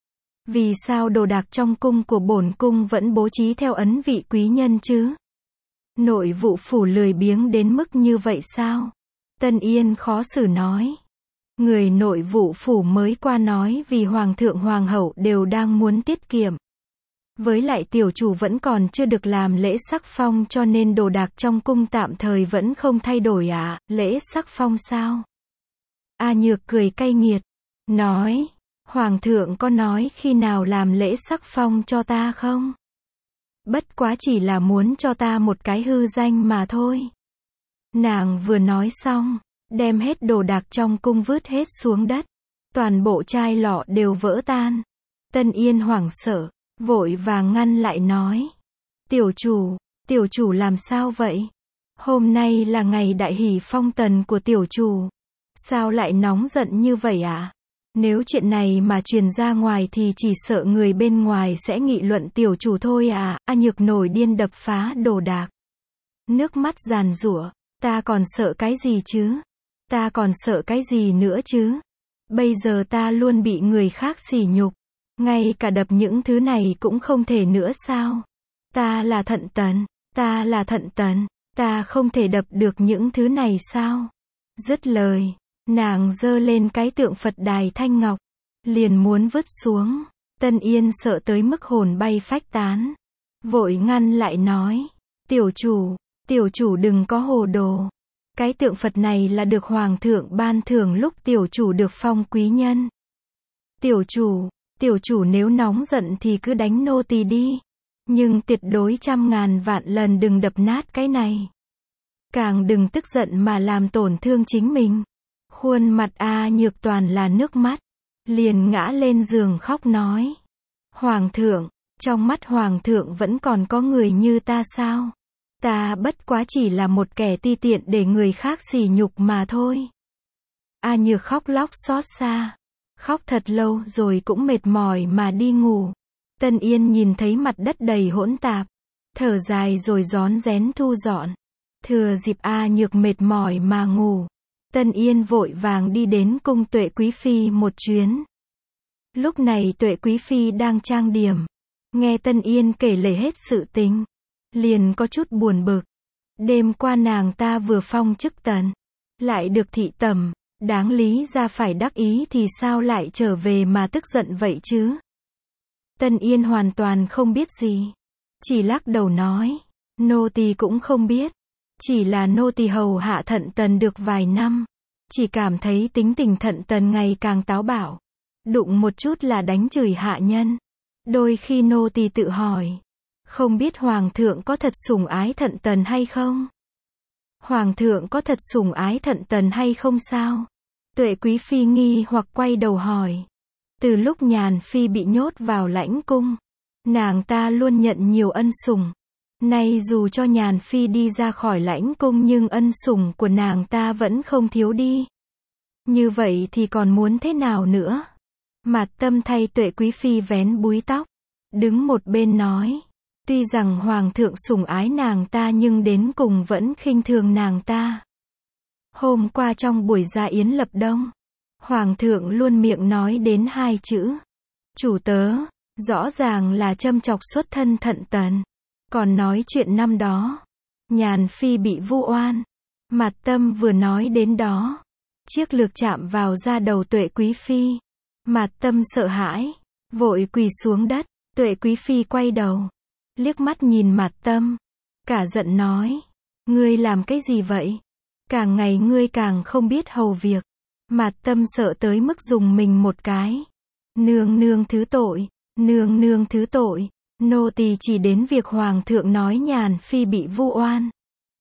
Vì sao đồ đạc trong cung của bổn cung vẫn bố trí theo ấn vị quý nhân chứ? Nội vụ phủ lười biếng đến mức như vậy sao? Tân Yên khó xử nói. Người nội vụ phủ mới qua nói vì hoàng thượng hoàng hậu đều đang muốn tiết kiệm. Với lại tiểu chủ vẫn còn chưa được làm lễ sắc phong cho nên đồ đạc trong cung tạm thời vẫn không thay đổi ạ. À? Lễ sắc phong sao? A Nhược cười cay nghiệt, nói, Hoàng thượng có nói khi nào làm lễ sắc phong cho ta không? Bất quá chỉ là muốn cho ta một cái hư danh mà thôi. Nàng vừa nói xong, đem hết đồ đạc trong cung vứt hết xuống đất. Toàn bộ chai lọ đều vỡ tan. Tân Yên hoảng sợ, vội vàng ngăn lại nói. Tiểu chủ, tiểu chủ làm sao vậy? Hôm nay là ngày đại hỷ phong tần của tiểu chủ. Sao lại nóng giận như vậy ạ? À? Nếu chuyện này mà truyền ra ngoài thì chỉ sợ người bên ngoài sẽ nghị luận tiểu chủ thôi à. A Nhược nổi điên đập phá đồ đạc. Nước mắt giàn giụa. Ta còn sợ cái gì chứ? Ta còn sợ cái gì nữa chứ? Bây giờ ta luôn bị người khác sỉ nhục. Ngay cả đập những thứ này cũng không thể nữa sao? Ta là Thận Tần. Ta là Thận Tần. Ta không thể đập được những thứ này sao? Dứt lời, nàng giơ lên cái tượng Phật đài thanh ngọc, liền muốn vứt xuống. Tân Yên sợ tới mức hồn bay phách tán, vội ngăn lại nói, tiểu chủ, tiểu chủ đừng có hồ đồ. Cái tượng Phật này là được Hoàng thượng ban thưởng lúc tiểu chủ được phong quý nhân. Tiểu chủ, tiểu chủ nếu nóng giận thì cứ đánh nô tỳ đi. Nhưng tuyệt đối trăm ngàn vạn lần đừng đập nát cái này. Càng đừng tức giận mà làm tổn thương chính mình. Khuôn mặt A Nhược toàn là nước mắt. Liền ngã lên giường khóc nói. Hoàng thượng, trong mắt Hoàng thượng vẫn còn có người như ta sao? Ta bất quá chỉ là một kẻ ti tiện để người khác sỉ nhục mà thôi. A Nhược khóc lóc xót xa. Khóc thật lâu rồi cũng mệt mỏi mà đi ngủ. Tân Yên nhìn thấy mặt đất đầy hỗn tạp. Thở dài rồi rón rén thu dọn. Thừa dịp A Nhược mệt mỏi mà ngủ. Tân Yên vội vàng đi đến cung Tuệ Quý Phi một chuyến. Lúc này Tuệ Quý Phi đang trang điểm. Nghe Tân Yên kể lể hết sự tình. Liền có chút buồn bực. Đêm qua nàng ta vừa phong chức tần. Lại được thị tẩm. Đáng lý ra phải đắc ý thì sao lại trở về mà tức giận vậy chứ? Tân Yên hoàn toàn không biết gì. Chỉ lắc đầu nói. Nô tỳ cũng không biết. Chỉ là nô tỳ hầu hạ Thận Tần được vài năm. Chỉ cảm thấy tính tình Thận Tần ngày càng táo bạo. Đụng một chút là đánh chửi hạ nhân. Đôi khi nô tỳ tự hỏi. Không biết Hoàng thượng có thật sủng ái Thận Tần hay không? Hoàng thượng có thật sủng ái Thận Tần hay không sao? Tuệ Quý Phi nghi hoặc quay đầu hỏi. Từ lúc Nhàn Phi bị nhốt vào lãnh cung, nàng ta luôn nhận nhiều ân sủng. Nay dù cho Nhàn Phi đi ra khỏi lãnh cung nhưng ân sủng của nàng ta vẫn không thiếu đi. Như vậy thì còn muốn thế nào nữa? Mạt Tâm thay Tuệ Quý Phi vén búi tóc, đứng một bên nói. Tuy rằng Hoàng thượng sủng ái nàng ta nhưng đến cùng vẫn khinh thường nàng ta. Hôm qua trong buổi gia yến lập đông, Hoàng thượng luôn miệng nói đến hai chữ. Chủ tớ, rõ ràng là châm chọc xuất thân Thận Tần. Còn nói chuyện năm đó, Nhàn Phi bị vu oan. Mạt Tâm vừa nói đến đó, chiếc lược chạm vào da đầu Tuệ Quý Phi. Mạt Tâm sợ hãi, vội quỳ xuống đất. Tuệ Quý Phi quay đầu, liếc mắt nhìn Mạt Tâm, cả giận nói. Ngươi làm cái gì vậy? Càng ngày ngươi càng không biết hầu việc. Mạt Tâm sợ tới mức dùng mình một cái. Nương nương thứ tội, nương nương thứ tội. Nô tỳ chỉ đến việc Hoàng thượng nói Nhàn Phi bị vu oan.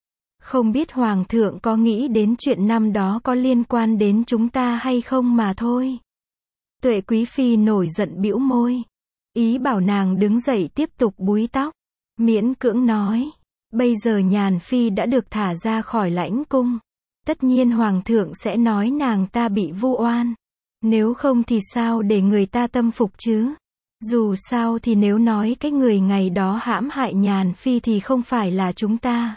Không biết Hoàng thượng có nghĩ đến chuyện năm đó có liên quan đến chúng ta hay không mà thôi. Tuệ Quý Phi nổi giận bĩu môi. Ý bảo nàng đứng dậy tiếp tục búi tóc. Miễn cưỡng nói. Bây giờ Nhàn Phi đã được thả ra khỏi lãnh cung. Tất nhiên Hoàng thượng sẽ nói nàng ta bị vu oan. Nếu không thì sao để người ta tâm phục chứ? Dù sao thì nếu nói cái người ngày đó hãm hại Nhàn Phi thì không phải là chúng ta.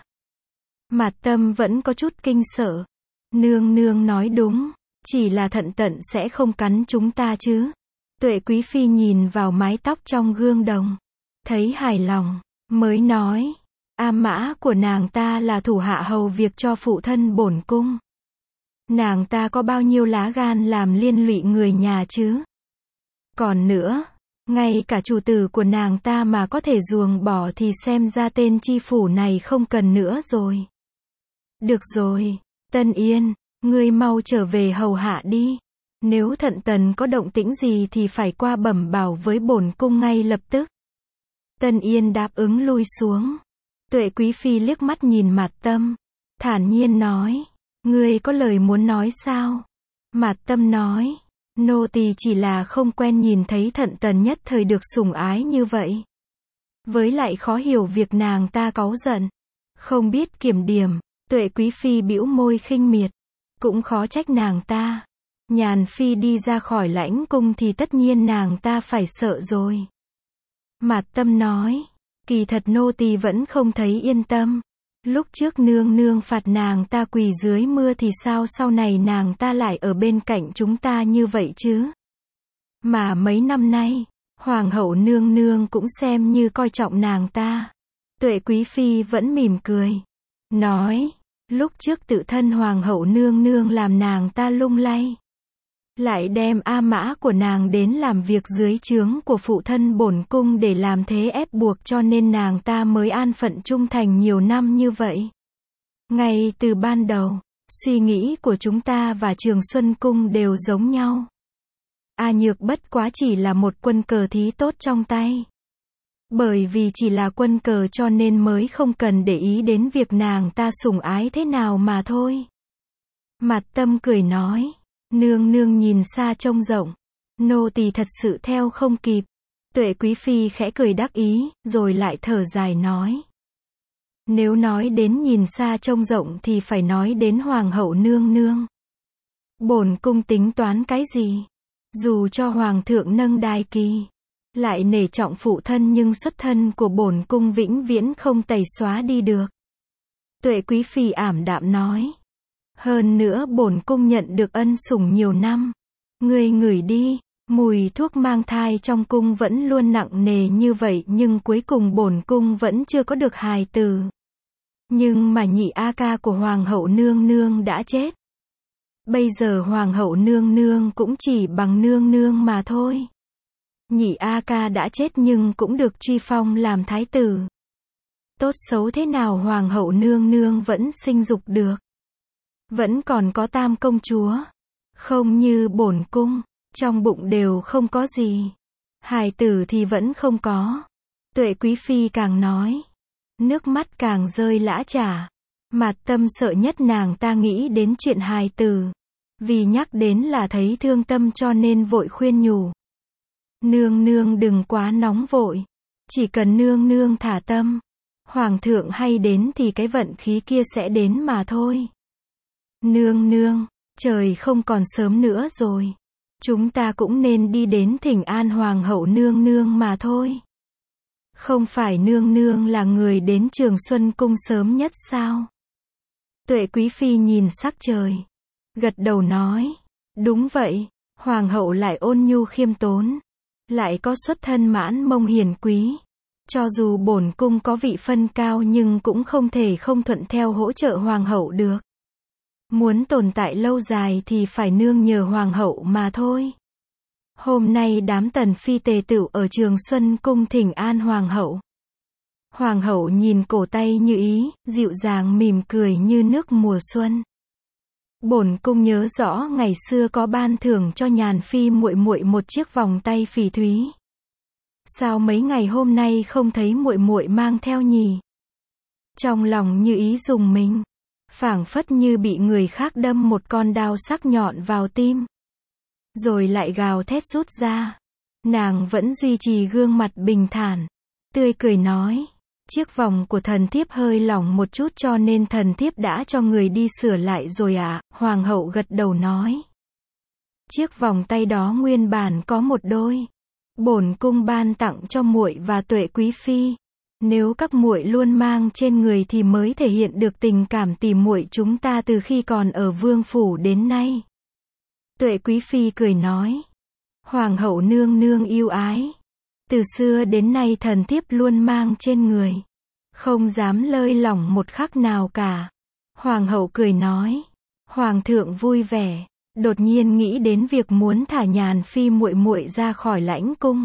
Mạt Tâm vẫn có chút kinh sợ. Nương nương nói đúng. Chỉ là Thận Tần sẽ không cắn chúng ta chứ. Tuệ Quý Phi nhìn vào mái tóc trong gương đồng. Thấy hài lòng, mới nói. A mã của nàng ta là thủ hạ hầu việc cho phụ thân bổn cung. Nàng ta có bao nhiêu lá gan làm liên lụy người nhà chứ? Còn nữa, ngay cả chủ tử của nàng ta mà có thể ruồng bỏ thì xem ra tên chi phủ này không cần nữa rồi. Được rồi, Tân Yên, Ngươi mau trở về hầu hạ đi. Nếu thận tần có động tĩnh gì thì phải qua bẩm bảo với bổn cung ngay lập tức. Tân Yên đáp ứng lui xuống. Tuệ Quý Phi liếc mắt nhìn Mạt Tâm, thản nhiên nói, ngươi có lời muốn nói sao? Mạt Tâm nói, nô tỳ chỉ là không quen nhìn thấy thận tần nhất thời được sủng ái như vậy. Với lại khó hiểu việc nàng ta cáu giận, không biết kiểm điểm. Tuệ Quý Phi bĩu môi khinh miệt, cũng khó trách nàng ta. Nhàn Phi đi ra khỏi lãnh cung thì tất nhiên nàng ta phải sợ rồi. Mạt Tâm nói, kỳ thật nô tỳ vẫn không thấy yên tâm. Lúc trước nương nương phạt nàng ta quỳ dưới mưa thì sao sau này nàng ta lại ở bên cạnh chúng ta như vậy chứ? Mà mấy năm nay, Hoàng hậu nương nương cũng xem như coi trọng nàng ta. Tuệ Quý Phi vẫn mỉm cười, nói, lúc trước tự thân Hoàng hậu nương nương làm nàng ta lung lay. Lại đem A Mã của nàng đến làm việc dưới trướng của phụ thân bổn cung để làm thế ép buộc cho nên nàng ta mới an phận trung thành nhiều năm như vậy. Ngay từ ban đầu, suy nghĩ của chúng ta và Trường Xuân Cung đều giống nhau. A Nhược bất quá chỉ là một quân cờ thí tốt trong tay. Bởi vì chỉ là quân cờ cho nên mới không cần để ý đến việc nàng ta sủng ái thế nào mà thôi. Mạt Tâm cười nói, nương nương nhìn xa trông rộng, nô tỳ thật sự theo không kịp. Tuệ Quý Phi khẽ cười đắc ý, rồi lại thở dài nói, nếu nói đến nhìn xa trông rộng thì phải nói đến Hoàng hậu nương nương. Bổn cung tính toán cái gì? Dù cho Hoàng thượng nâng đài kỳ, lại nể trọng phụ thân nhưng xuất thân của bổn cung vĩnh viễn không tẩy xóa đi được. Tuệ Quý Phi ảm đạm nói, hơn nữa bổn cung nhận được ân sủng nhiều năm. Ngươi ngửi đi, mùi thuốc mang thai trong cung vẫn luôn nặng nề như vậy nhưng cuối cùng bổn cung vẫn chưa có được hài tử. Nhưng mà nhị A ca của Hoàng hậu nương nương đã chết. Bây giờ Hoàng hậu nương nương cũng chỉ bằng nương nương mà thôi. Nhị A ca đã chết nhưng cũng được truy phong làm thái tử. Tốt xấu thế nào Hoàng hậu nương nương vẫn sinh dục được. Vẫn còn có tam công chúa. Không như bổn cung, trong bụng đều không có gì. Hài tử thì vẫn không có. Tuệ Quý Phi càng nói, nước mắt càng rơi lã chả. Mạt Tâm sợ nhất nàng ta nghĩ đến chuyện hài tử. Vì nhắc đến là thấy thương tâm cho nên vội khuyên nhủ. Nương nương đừng quá nóng vội. Chỉ cần nương nương thả tâm. Hoàng thượng hay đến thì cái vận khí kia sẽ đến mà thôi. Nương nương, trời không còn sớm nữa rồi. Chúng ta cũng nên đi đến thỉnh an Hoàng hậu nương nương mà thôi. Không phải nương nương là người đến Trường Xuân Cung sớm nhất sao? Tuệ Quý Phi nhìn sắc trời, gật đầu nói, đúng vậy. Hoàng hậu lại ôn nhu khiêm tốn, lại có xuất thân mãn mông hiền quý. Cho dù bổn cung có vị phân cao nhưng cũng không thể không thuận theo hỗ trợ Hoàng hậu được. Muốn tồn tại lâu dài thì phải nương nhờ Hoàng hậu mà thôi. Hôm nay đám tần phi tề tựu ở Trường Xuân Cung thỉnh an Hoàng hậu. Hoàng hậu nhìn cổ tay Như Ý, dịu dàng mỉm cười như nước mùa xuân. Bổn cung nhớ rõ ngày xưa có ban thưởng cho Nhàn Phi muội muội một chiếc vòng tay phỉ thúy. Sao mấy ngày hôm nay không thấy muội muội mang theo nhỉ? Trong lòng Như Ý rùng mình, phảng phất như bị người khác đâm một con đao sắc nhọn vào tim. Rồi lại gào thét rút ra. Nàng vẫn duy trì gương mặt bình thản, tươi cười nói, chiếc vòng của thần thiếp hơi lỏng một chút cho nên thần thiếp đã cho người đi sửa lại rồi ạ. À? Hoàng hậu gật đầu nói, chiếc vòng tay đó nguyên bản có một đôi. Bổn cung ban tặng cho muội và Tuệ Quý Phi. Nếu các muội luôn mang trên người thì mới thể hiện được tình cảm tỉ muội chúng ta từ khi còn ở vương phủ đến nay. Tuệ Quý Phi cười nói, Hoàng hậu nương nương yêu ái. Từ xưa đến nay thần thiếp luôn mang trên người, không dám lơi lỏng một khắc nào cả. Hoàng hậu cười nói, Hoàng thượng vui vẻ, đột nhiên nghĩ đến việc muốn thả Nhàn Phi muội muội ra khỏi lãnh cung.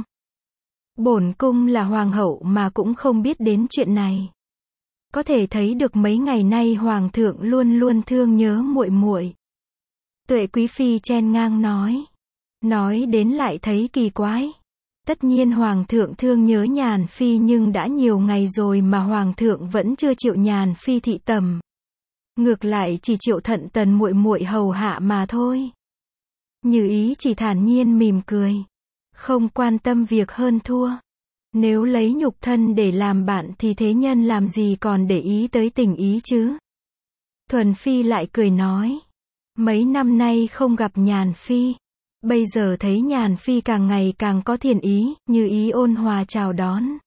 Bổn cung là hoàng hậu mà cũng không biết đến chuyện này. Có thể thấy được mấy ngày nay Hoàng thượng luôn luôn thương nhớ muội muội. Tuệ Quý Phi chen ngang nói. Nói đến lại thấy kỳ quái. Tất nhiên Hoàng thượng thương nhớ Nhàn Phi nhưng đã nhiều ngày rồi mà Hoàng thượng vẫn chưa chịu Nhàn Phi thị tầm. Ngược lại chỉ chịu Thận Tần muội muội hầu hạ mà thôi. Như Ý chỉ thản nhiên mỉm cười. Không quan tâm việc hơn thua. Nếu lấy nhục thân để làm bạn thì thế nhân làm gì còn để ý tới tình ý chứ. Thuần Phi lại cười nói. Mấy năm nay không gặp Nhàn Phi. Bây giờ thấy Nhàn Phi càng ngày càng có thiện ý, Như Ý ôn hòa chào đón.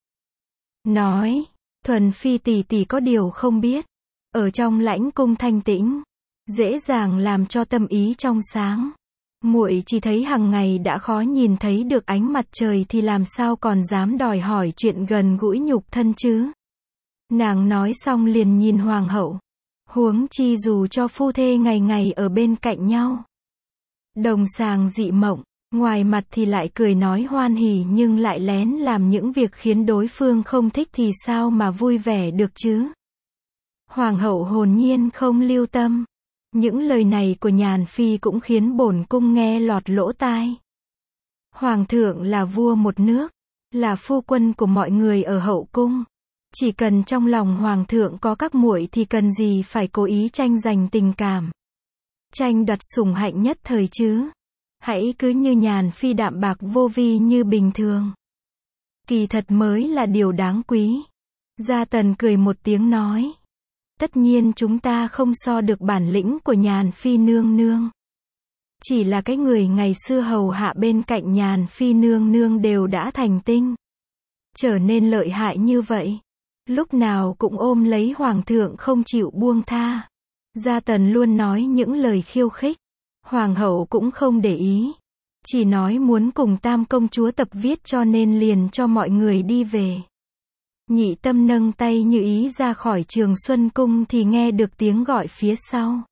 Nói, Thuần Phi tỷ tỷ có điều không biết. Ở trong lãnh cung thanh tĩnh, dễ dàng làm cho tâm ý trong sáng. Muội chỉ thấy hàng ngày đã khó nhìn thấy được ánh mặt trời thì làm sao còn dám đòi hỏi chuyện gần gũi nhục thân chứ. Nàng nói xong liền nhìn Hoàng hậu. Huống chi dù cho phu thê ngày ngày ở bên cạnh nhau. Đồng sàng dị mộng, ngoài mặt thì lại cười nói hoan hỉ nhưng lại lén làm những việc khiến đối phương không thích thì sao mà vui vẻ được chứ. Hoàng hậu hồn nhiên không lưu tâm. Những lời này của Nhàn Phi cũng khiến bổn cung nghe lọt lỗ tai. Hoàng thượng là vua một nước, là phu quân của mọi người ở hậu cung. Chỉ cần trong lòng Hoàng thượng có các muội thì cần gì phải cố ý tranh giành tình cảm. Tranh đoạt sủng hạnh nhất thời chứ. Hãy cứ như Nhàn Phi đạm bạc vô vi như bình thường. Kỳ thật mới là điều đáng quý. Gia Tần cười một tiếng nói. Tất nhiên chúng ta không so được bản lĩnh của Nhàn Phi nương nương. Chỉ là cái người ngày xưa hầu hạ bên cạnh Nhàn Phi nương nương đều đã thành tinh. Trở nên lợi hại như vậy. Lúc nào cũng ôm lấy Hoàng thượng không chịu buông tha. Gia Tần luôn nói những lời khiêu khích. Hoàng hậu cũng không để ý. Chỉ nói muốn cùng Tam công chúa tập viết cho nên liền cho mọi người đi về. Nhị Tâm nâng tay Như Ý ra khỏi Trường Xuân Cung thì nghe được tiếng gọi phía sau.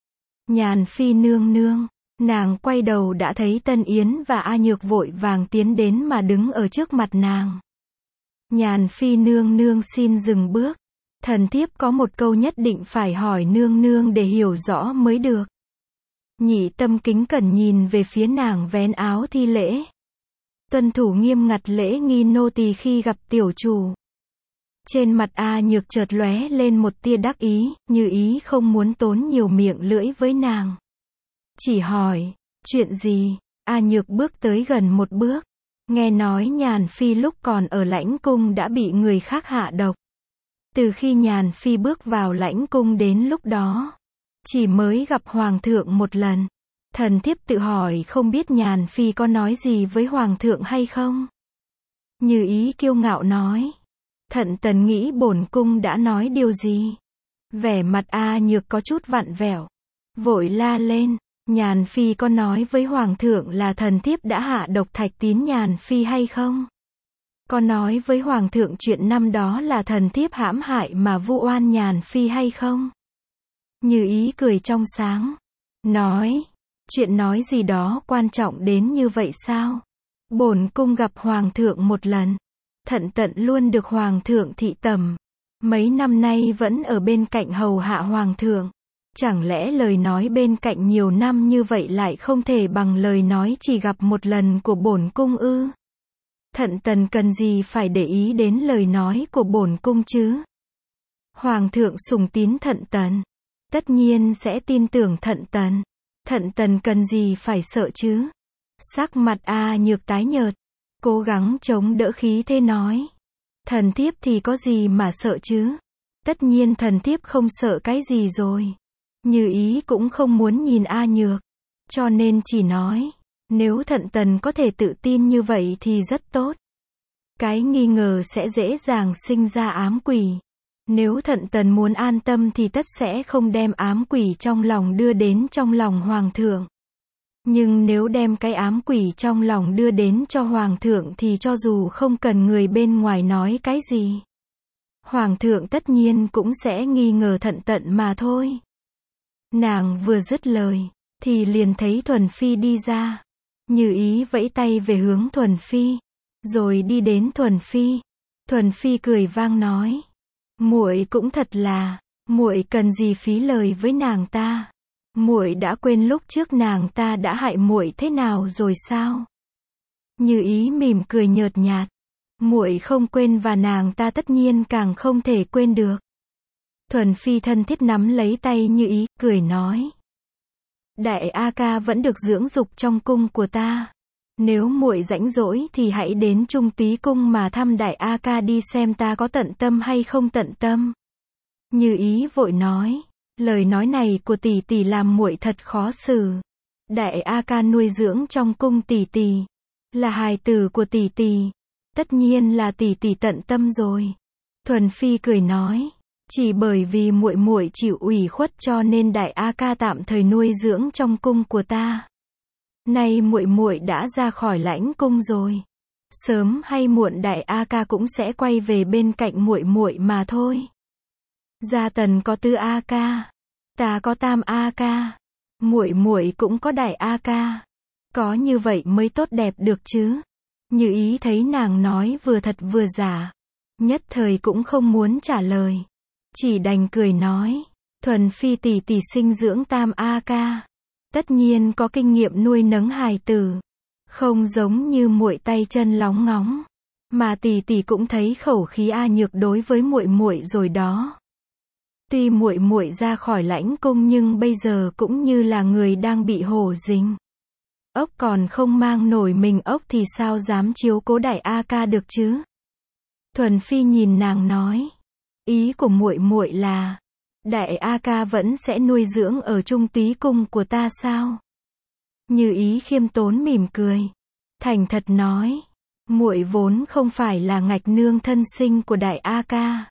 Nhàn Phi nương nương. Nàng quay đầu đã thấy Tân Yến và A Nhược vội vàng tiến đến mà đứng ở trước mặt nàng. Nhàn Phi nương nương xin dừng bước. Thần thiếp có một câu nhất định phải hỏi nương nương để hiểu rõ mới được. Nhị Tâm kính cẩn nhìn về phía nàng vén áo thi lễ. Tuân thủ nghiêm ngặt lễ nghi nô tỳ khi gặp tiểu chủ. Trên mặt A Nhược chợt lóe lên một tia đắc ý, Như Ý không muốn tốn nhiều miệng lưỡi với nàng. Chỉ hỏi, chuyện gì? A Nhược bước tới gần một bước. Nghe nói Nhàn Phi lúc còn ở lãnh cung đã bị người khác hạ độc. Từ khi Nhàn Phi bước vào lãnh cung đến lúc đó, chỉ mới gặp Hoàng thượng một lần. Thần thiếp tự hỏi không biết Nhàn Phi có nói gì với Hoàng thượng hay không? Như Ý kiêu ngạo nói. Thận Tần nghĩ bổn cung đã nói điều gì? Vẻ mặt A Nhược có chút vặn vẹo. Vội la lên. Nhàn Phi có nói với Hoàng thượng là thần thiếp đã hạ độc Thạch Tín Nhàn Phi hay không? Có nói với Hoàng thượng chuyện năm đó là thần thiếp hãm hại mà vu oan Nhàn Phi hay không? Như Ý cười trong sáng. Nói. Chuyện nói gì đó quan trọng đến như vậy sao? Bổn cung gặp Hoàng thượng một lần. Thận Tận luôn được Hoàng thượng thị tầm. Mấy năm nay vẫn ở bên cạnh hầu hạ Hoàng thượng. Chẳng lẽ lời nói bên cạnh nhiều năm như vậy lại không thể bằng lời nói chỉ gặp một lần của bổn cung ư? Thận Tần cần gì phải để ý đến lời nói của bổn cung chứ? Hoàng thượng sủng tín Thận Tần. Tất nhiên sẽ tin tưởng Thận Tần. Thận Tần cần gì phải sợ chứ? Sắc mặt A Nhược tái nhợt. Cố gắng chống đỡ khí thế nói. Thần thiếp thì có gì mà sợ chứ? Tất nhiên thần thiếp không sợ cái gì rồi. Như Ý cũng không muốn nhìn A Nhược. Cho nên chỉ nói. Nếu Thận Tần có thể tự tin như vậy thì rất tốt. Cái nghi ngờ sẽ dễ dàng sinh ra ám quỷ. Nếu Thận Tần muốn an tâm thì tất sẽ không đem ám quỷ trong lòng đưa đến trong lòng Hoàng thượng. Nhưng nếu đem cái ám quỷ trong lòng đưa đến cho Hoàng thượng thì cho dù không cần người bên ngoài nói cái gì, Hoàng thượng tất nhiên cũng sẽ nghi ngờ Thận Tận mà thôi. Nàng vừa dứt lời, thì liền thấy Thuần Phi đi ra. Như Ý vẫy tay về hướng Thuần Phi, rồi đi đến Thuần Phi. Thuần Phi cười vang nói. Muội cũng thật là, muội cần gì phí lời với nàng ta. Muội đã quên lúc trước nàng ta đã hại muội thế nào rồi sao? Như Ý mỉm cười nhợt nhạt. Muội không quên và nàng ta tất nhiên càng không thể quên được. Thuần Phi thân thiết nắm lấy tay Như Ý, cười nói. Đại A Ca vẫn được dưỡng dục trong cung của ta. Nếu muội rảnh rỗi thì hãy đến Trung Túy cung mà thăm Đại A Ca đi xem ta có tận tâm hay không tận tâm. Như Ý vội nói. Lời nói này của tỷ tỷ làm muội thật khó xử. Đại A Ca nuôi dưỡng trong cung tỷ tỷ, là hài tử của tỷ tỷ, tất nhiên là tỷ tỷ tận tâm rồi. Thuần Phi cười nói, chỉ bởi vì muội muội chịu ủy khuất cho nên Đại A Ca tạm thời nuôi dưỡng trong cung của ta. Nay muội muội đã ra khỏi lãnh cung rồi, sớm hay muộn Đại A Ca cũng sẽ quay về bên cạnh muội muội mà thôi. Gia Tần có Tư A Ca, ta có Tam A Ca, muội muội cũng có Đại A Ca. Có như vậy mới tốt đẹp được chứ. Như Ý thấy nàng nói vừa thật vừa giả, nhất thời cũng không muốn trả lời, chỉ đành cười nói, Thuần Phi tỷ tỷ sinh dưỡng Tam A Ca, tất nhiên có kinh nghiệm nuôi nấng hài tử, không giống như muội tay chân lóng ngóng, mà tỷ tỷ cũng thấy khẩu khí A Nhược đối với muội muội rồi đó. Tuy muội muội ra khỏi lãnh cung nhưng bây giờ cũng như là người đang bị hổ rình. Ốc còn không mang nổi mình ốc thì sao dám chiếu cố Đại A Ca được chứ? Thuần Phi nhìn nàng nói, ý của muội muội là Đại A Ca vẫn sẽ nuôi dưỡng ở Trung Túy cung của ta sao? Như Ý khiêm tốn mỉm cười, thành thật nói, muội vốn không phải là ngạch nương thân sinh của Đại A Ca.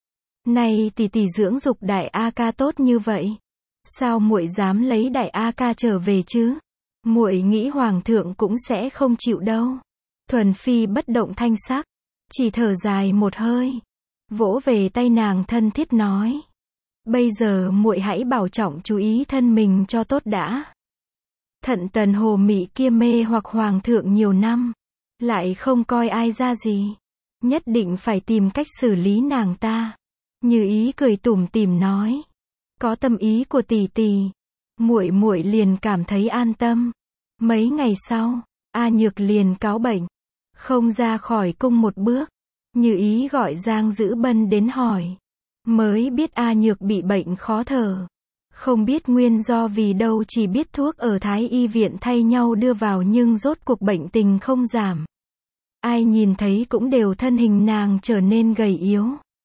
Này tỷ tỷ dưỡng dục Đại A Ca tốt như vậy, sao muội dám lấy Đại A Ca trở về chứ? Muội nghĩ hoàng thượng cũng sẽ không chịu đâu. Thuần Phi bất động thanh sắc, chỉ thở dài một hơi, vỗ về tay nàng thân thiết nói, bây giờ muội hãy bảo trọng chú ý thân mình cho tốt đã. Thận Tần hồ mị kia mê hoặc hoàng thượng nhiều năm, lại không coi ai ra gì, nhất định phải tìm cách xử lý nàng ta. Như Ý cười tủm tỉm nói, có tâm ý của tỷ tỷ, muội muội liền cảm thấy an tâm. Mấy ngày sau, A Nhược liền cáo bệnh, không ra khỏi cung một bước. Như Ý gọi Giang Dữ Bân đến hỏi, mới biết A Nhược bị bệnh khó thở, không biết nguyên do vì đâu, chỉ biết thuốc ở Thái y viện thay nhau đưa vào nhưng rốt cuộc bệnh tình không giảm. Ai nhìn thấy cũng đều thân hình nàng trở nên gầy yếu.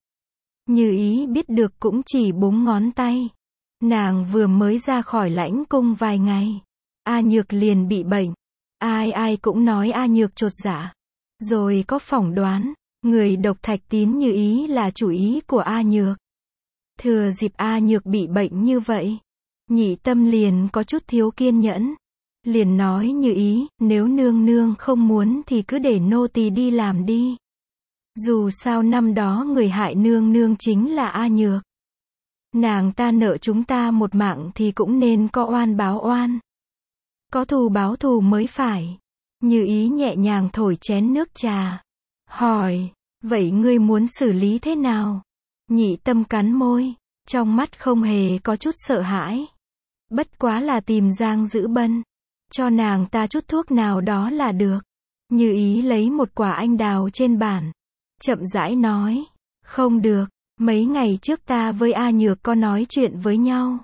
Như Ý biết được cũng chỉ búng ngón tay. Nàng vừa mới ra khỏi lãnh cung vài ngày, A Nhược liền bị bệnh. Ai ai cũng nói A Nhược chột dạ. Rồi có phỏng đoán, người độc Thạch Tín Như Ý là chủ ý của A Nhược. Thừa dịp A Nhược bị bệnh như vậy, Nhị Tâm liền có chút thiếu kiên nhẫn. Liền nói Như Ý, nếu nương nương không muốn thì cứ để nô tỳ đi làm đi. Dù sao năm đó người hại nương nương chính là A Nhược. Nàng ta nợ chúng ta một mạng thì cũng nên có oan báo oan. Có thù báo thù mới phải. Như Ý nhẹ nhàng thổi chén nước trà. Hỏi, vậy ngươi muốn xử lý thế nào? Nhị Tâm cắn môi, trong mắt không hề có chút sợ hãi. Bất quá là tìm Giang Dữ Bân, cho nàng ta chút thuốc nào đó là được. Như Ý lấy một quả anh đào trên bàn, chậm rãi nói, không được, mấy ngày trước ta với A Nhược có nói chuyện với nhau.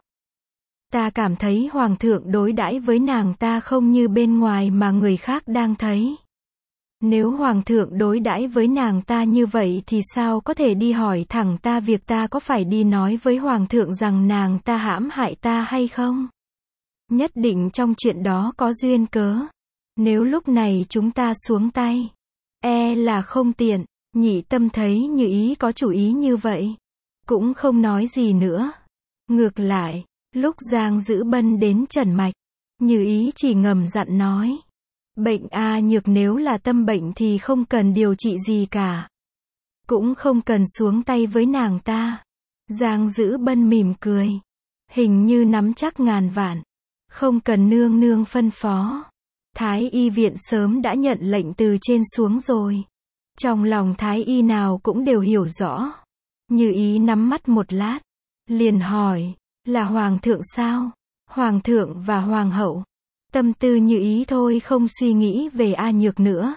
Ta cảm thấy hoàng thượng đối đãi với nàng ta không như bên ngoài mà người khác đang thấy. Nếu hoàng thượng đối đãi với nàng ta như vậy thì sao có thể đi hỏi thẳng ta việc ta có phải đi nói với hoàng thượng rằng nàng ta hãm hại ta hay không? Nhất định trong chuyện đó có duyên cớ. Nếu lúc này chúng ta xuống tay, e là không tiện. Nhị Tâm thấy Như Ý có chủ ý như vậy, cũng không nói gì nữa. Ngược lại, lúc Giang Dữ Bân đến trần mạch, Như Ý chỉ ngầm dặn nói, bệnh A Nhược nếu là tâm bệnh thì không cần điều trị gì cả, cũng không cần xuống tay với nàng ta. Giang Dữ Bân mỉm cười, hình như nắm chắc ngàn vạn, không cần nương nương phân phó. Thái y viện sớm đã nhận lệnh từ trên xuống rồi. Trong lòng thái y nào cũng đều hiểu rõ. Như Ý nắm mắt một lát, liền hỏi, là hoàng thượng sao? Hoàng thượng và hoàng hậu. Tâm tư Như Ý thôi không suy nghĩ về A Nhược nữa.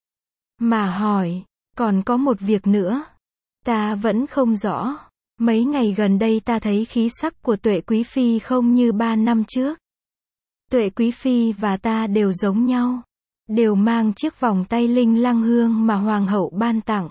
Mà hỏi, còn có một việc nữa. Ta vẫn không rõ. Mấy ngày gần đây ta thấy khí sắc của Tuệ Quý Phi không như ba năm trước. Tuệ Quý Phi và ta đều giống nhau. Đều mang chiếc vòng tay linh lăng hương mà hoàng hậu ban tặng.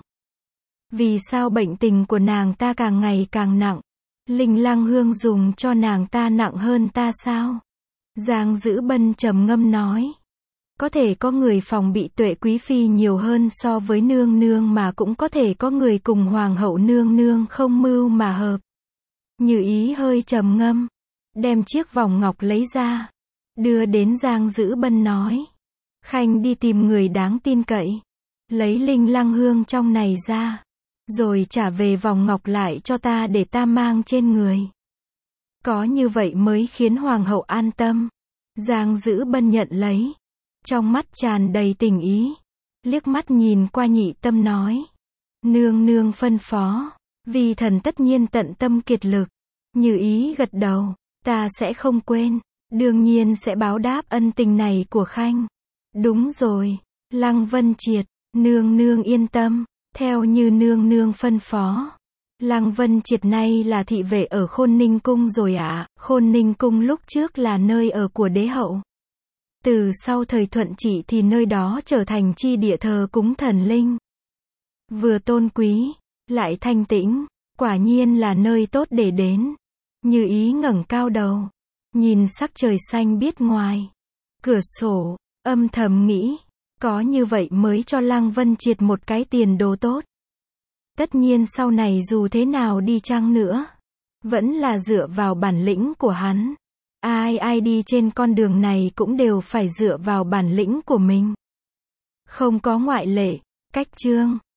Vì sao bệnh tình của nàng ta càng ngày càng nặng? Linh lăng hương dùng cho nàng ta nặng hơn ta sao? Giang Dữ Bân trầm ngâm nói. Có thể có người phòng bị Tuệ Quý Phi nhiều hơn so với nương nương mà cũng có thể có người cùng hoàng hậu nương nương không mưu mà hợp. Như Ý hơi trầm ngâm. Đem chiếc vòng ngọc lấy ra. Đưa đến Giang Dữ Bân nói. Khanh đi tìm người đáng tin cậy. Lấy linh lăng hương trong này ra. Rồi trả về vòng ngọc lại cho ta để ta mang trên người. Có như vậy mới khiến hoàng hậu an tâm. Giang Dữ Bân nhận lấy. Trong mắt tràn đầy tình ý. Liếc mắt nhìn qua Nhị Tâm nói. Nương nương phân phó. Vì thần tất nhiên tận tâm kiệt lực. Như Ý gật đầu. Ta sẽ không quên. Đương nhiên sẽ báo đáp ân tình này của Khanh. Đúng rồi. Lăng Vân Triệt. Nương nương yên tâm. Theo như nương nương phân phó. Lăng Vân Triệt nay là thị vệ ở Khôn Ninh Cung rồi ạ. À. Khôn Ninh Cung lúc trước là nơi ở của đế hậu. Từ sau thời Thuận Trị thì nơi đó trở thành chi địa thờ cúng thần linh. Vừa tôn quý, lại thanh tĩnh, quả nhiên là nơi tốt để đến. Như Ý ngẩng cao đầu, nhìn sắc trời xanh biếc ngoài cửa sổ, âm thầm nghĩ, có như vậy mới cho Lăng Vân Triệt một cái tiền đồ tốt. Tất nhiên sau này dù thế nào đi chăng nữa, vẫn là dựa vào bản lĩnh của hắn. Ai ai đi trên con đường này cũng đều phải dựa vào bản lĩnh của mình. Không có ngoại lệ. Cách chương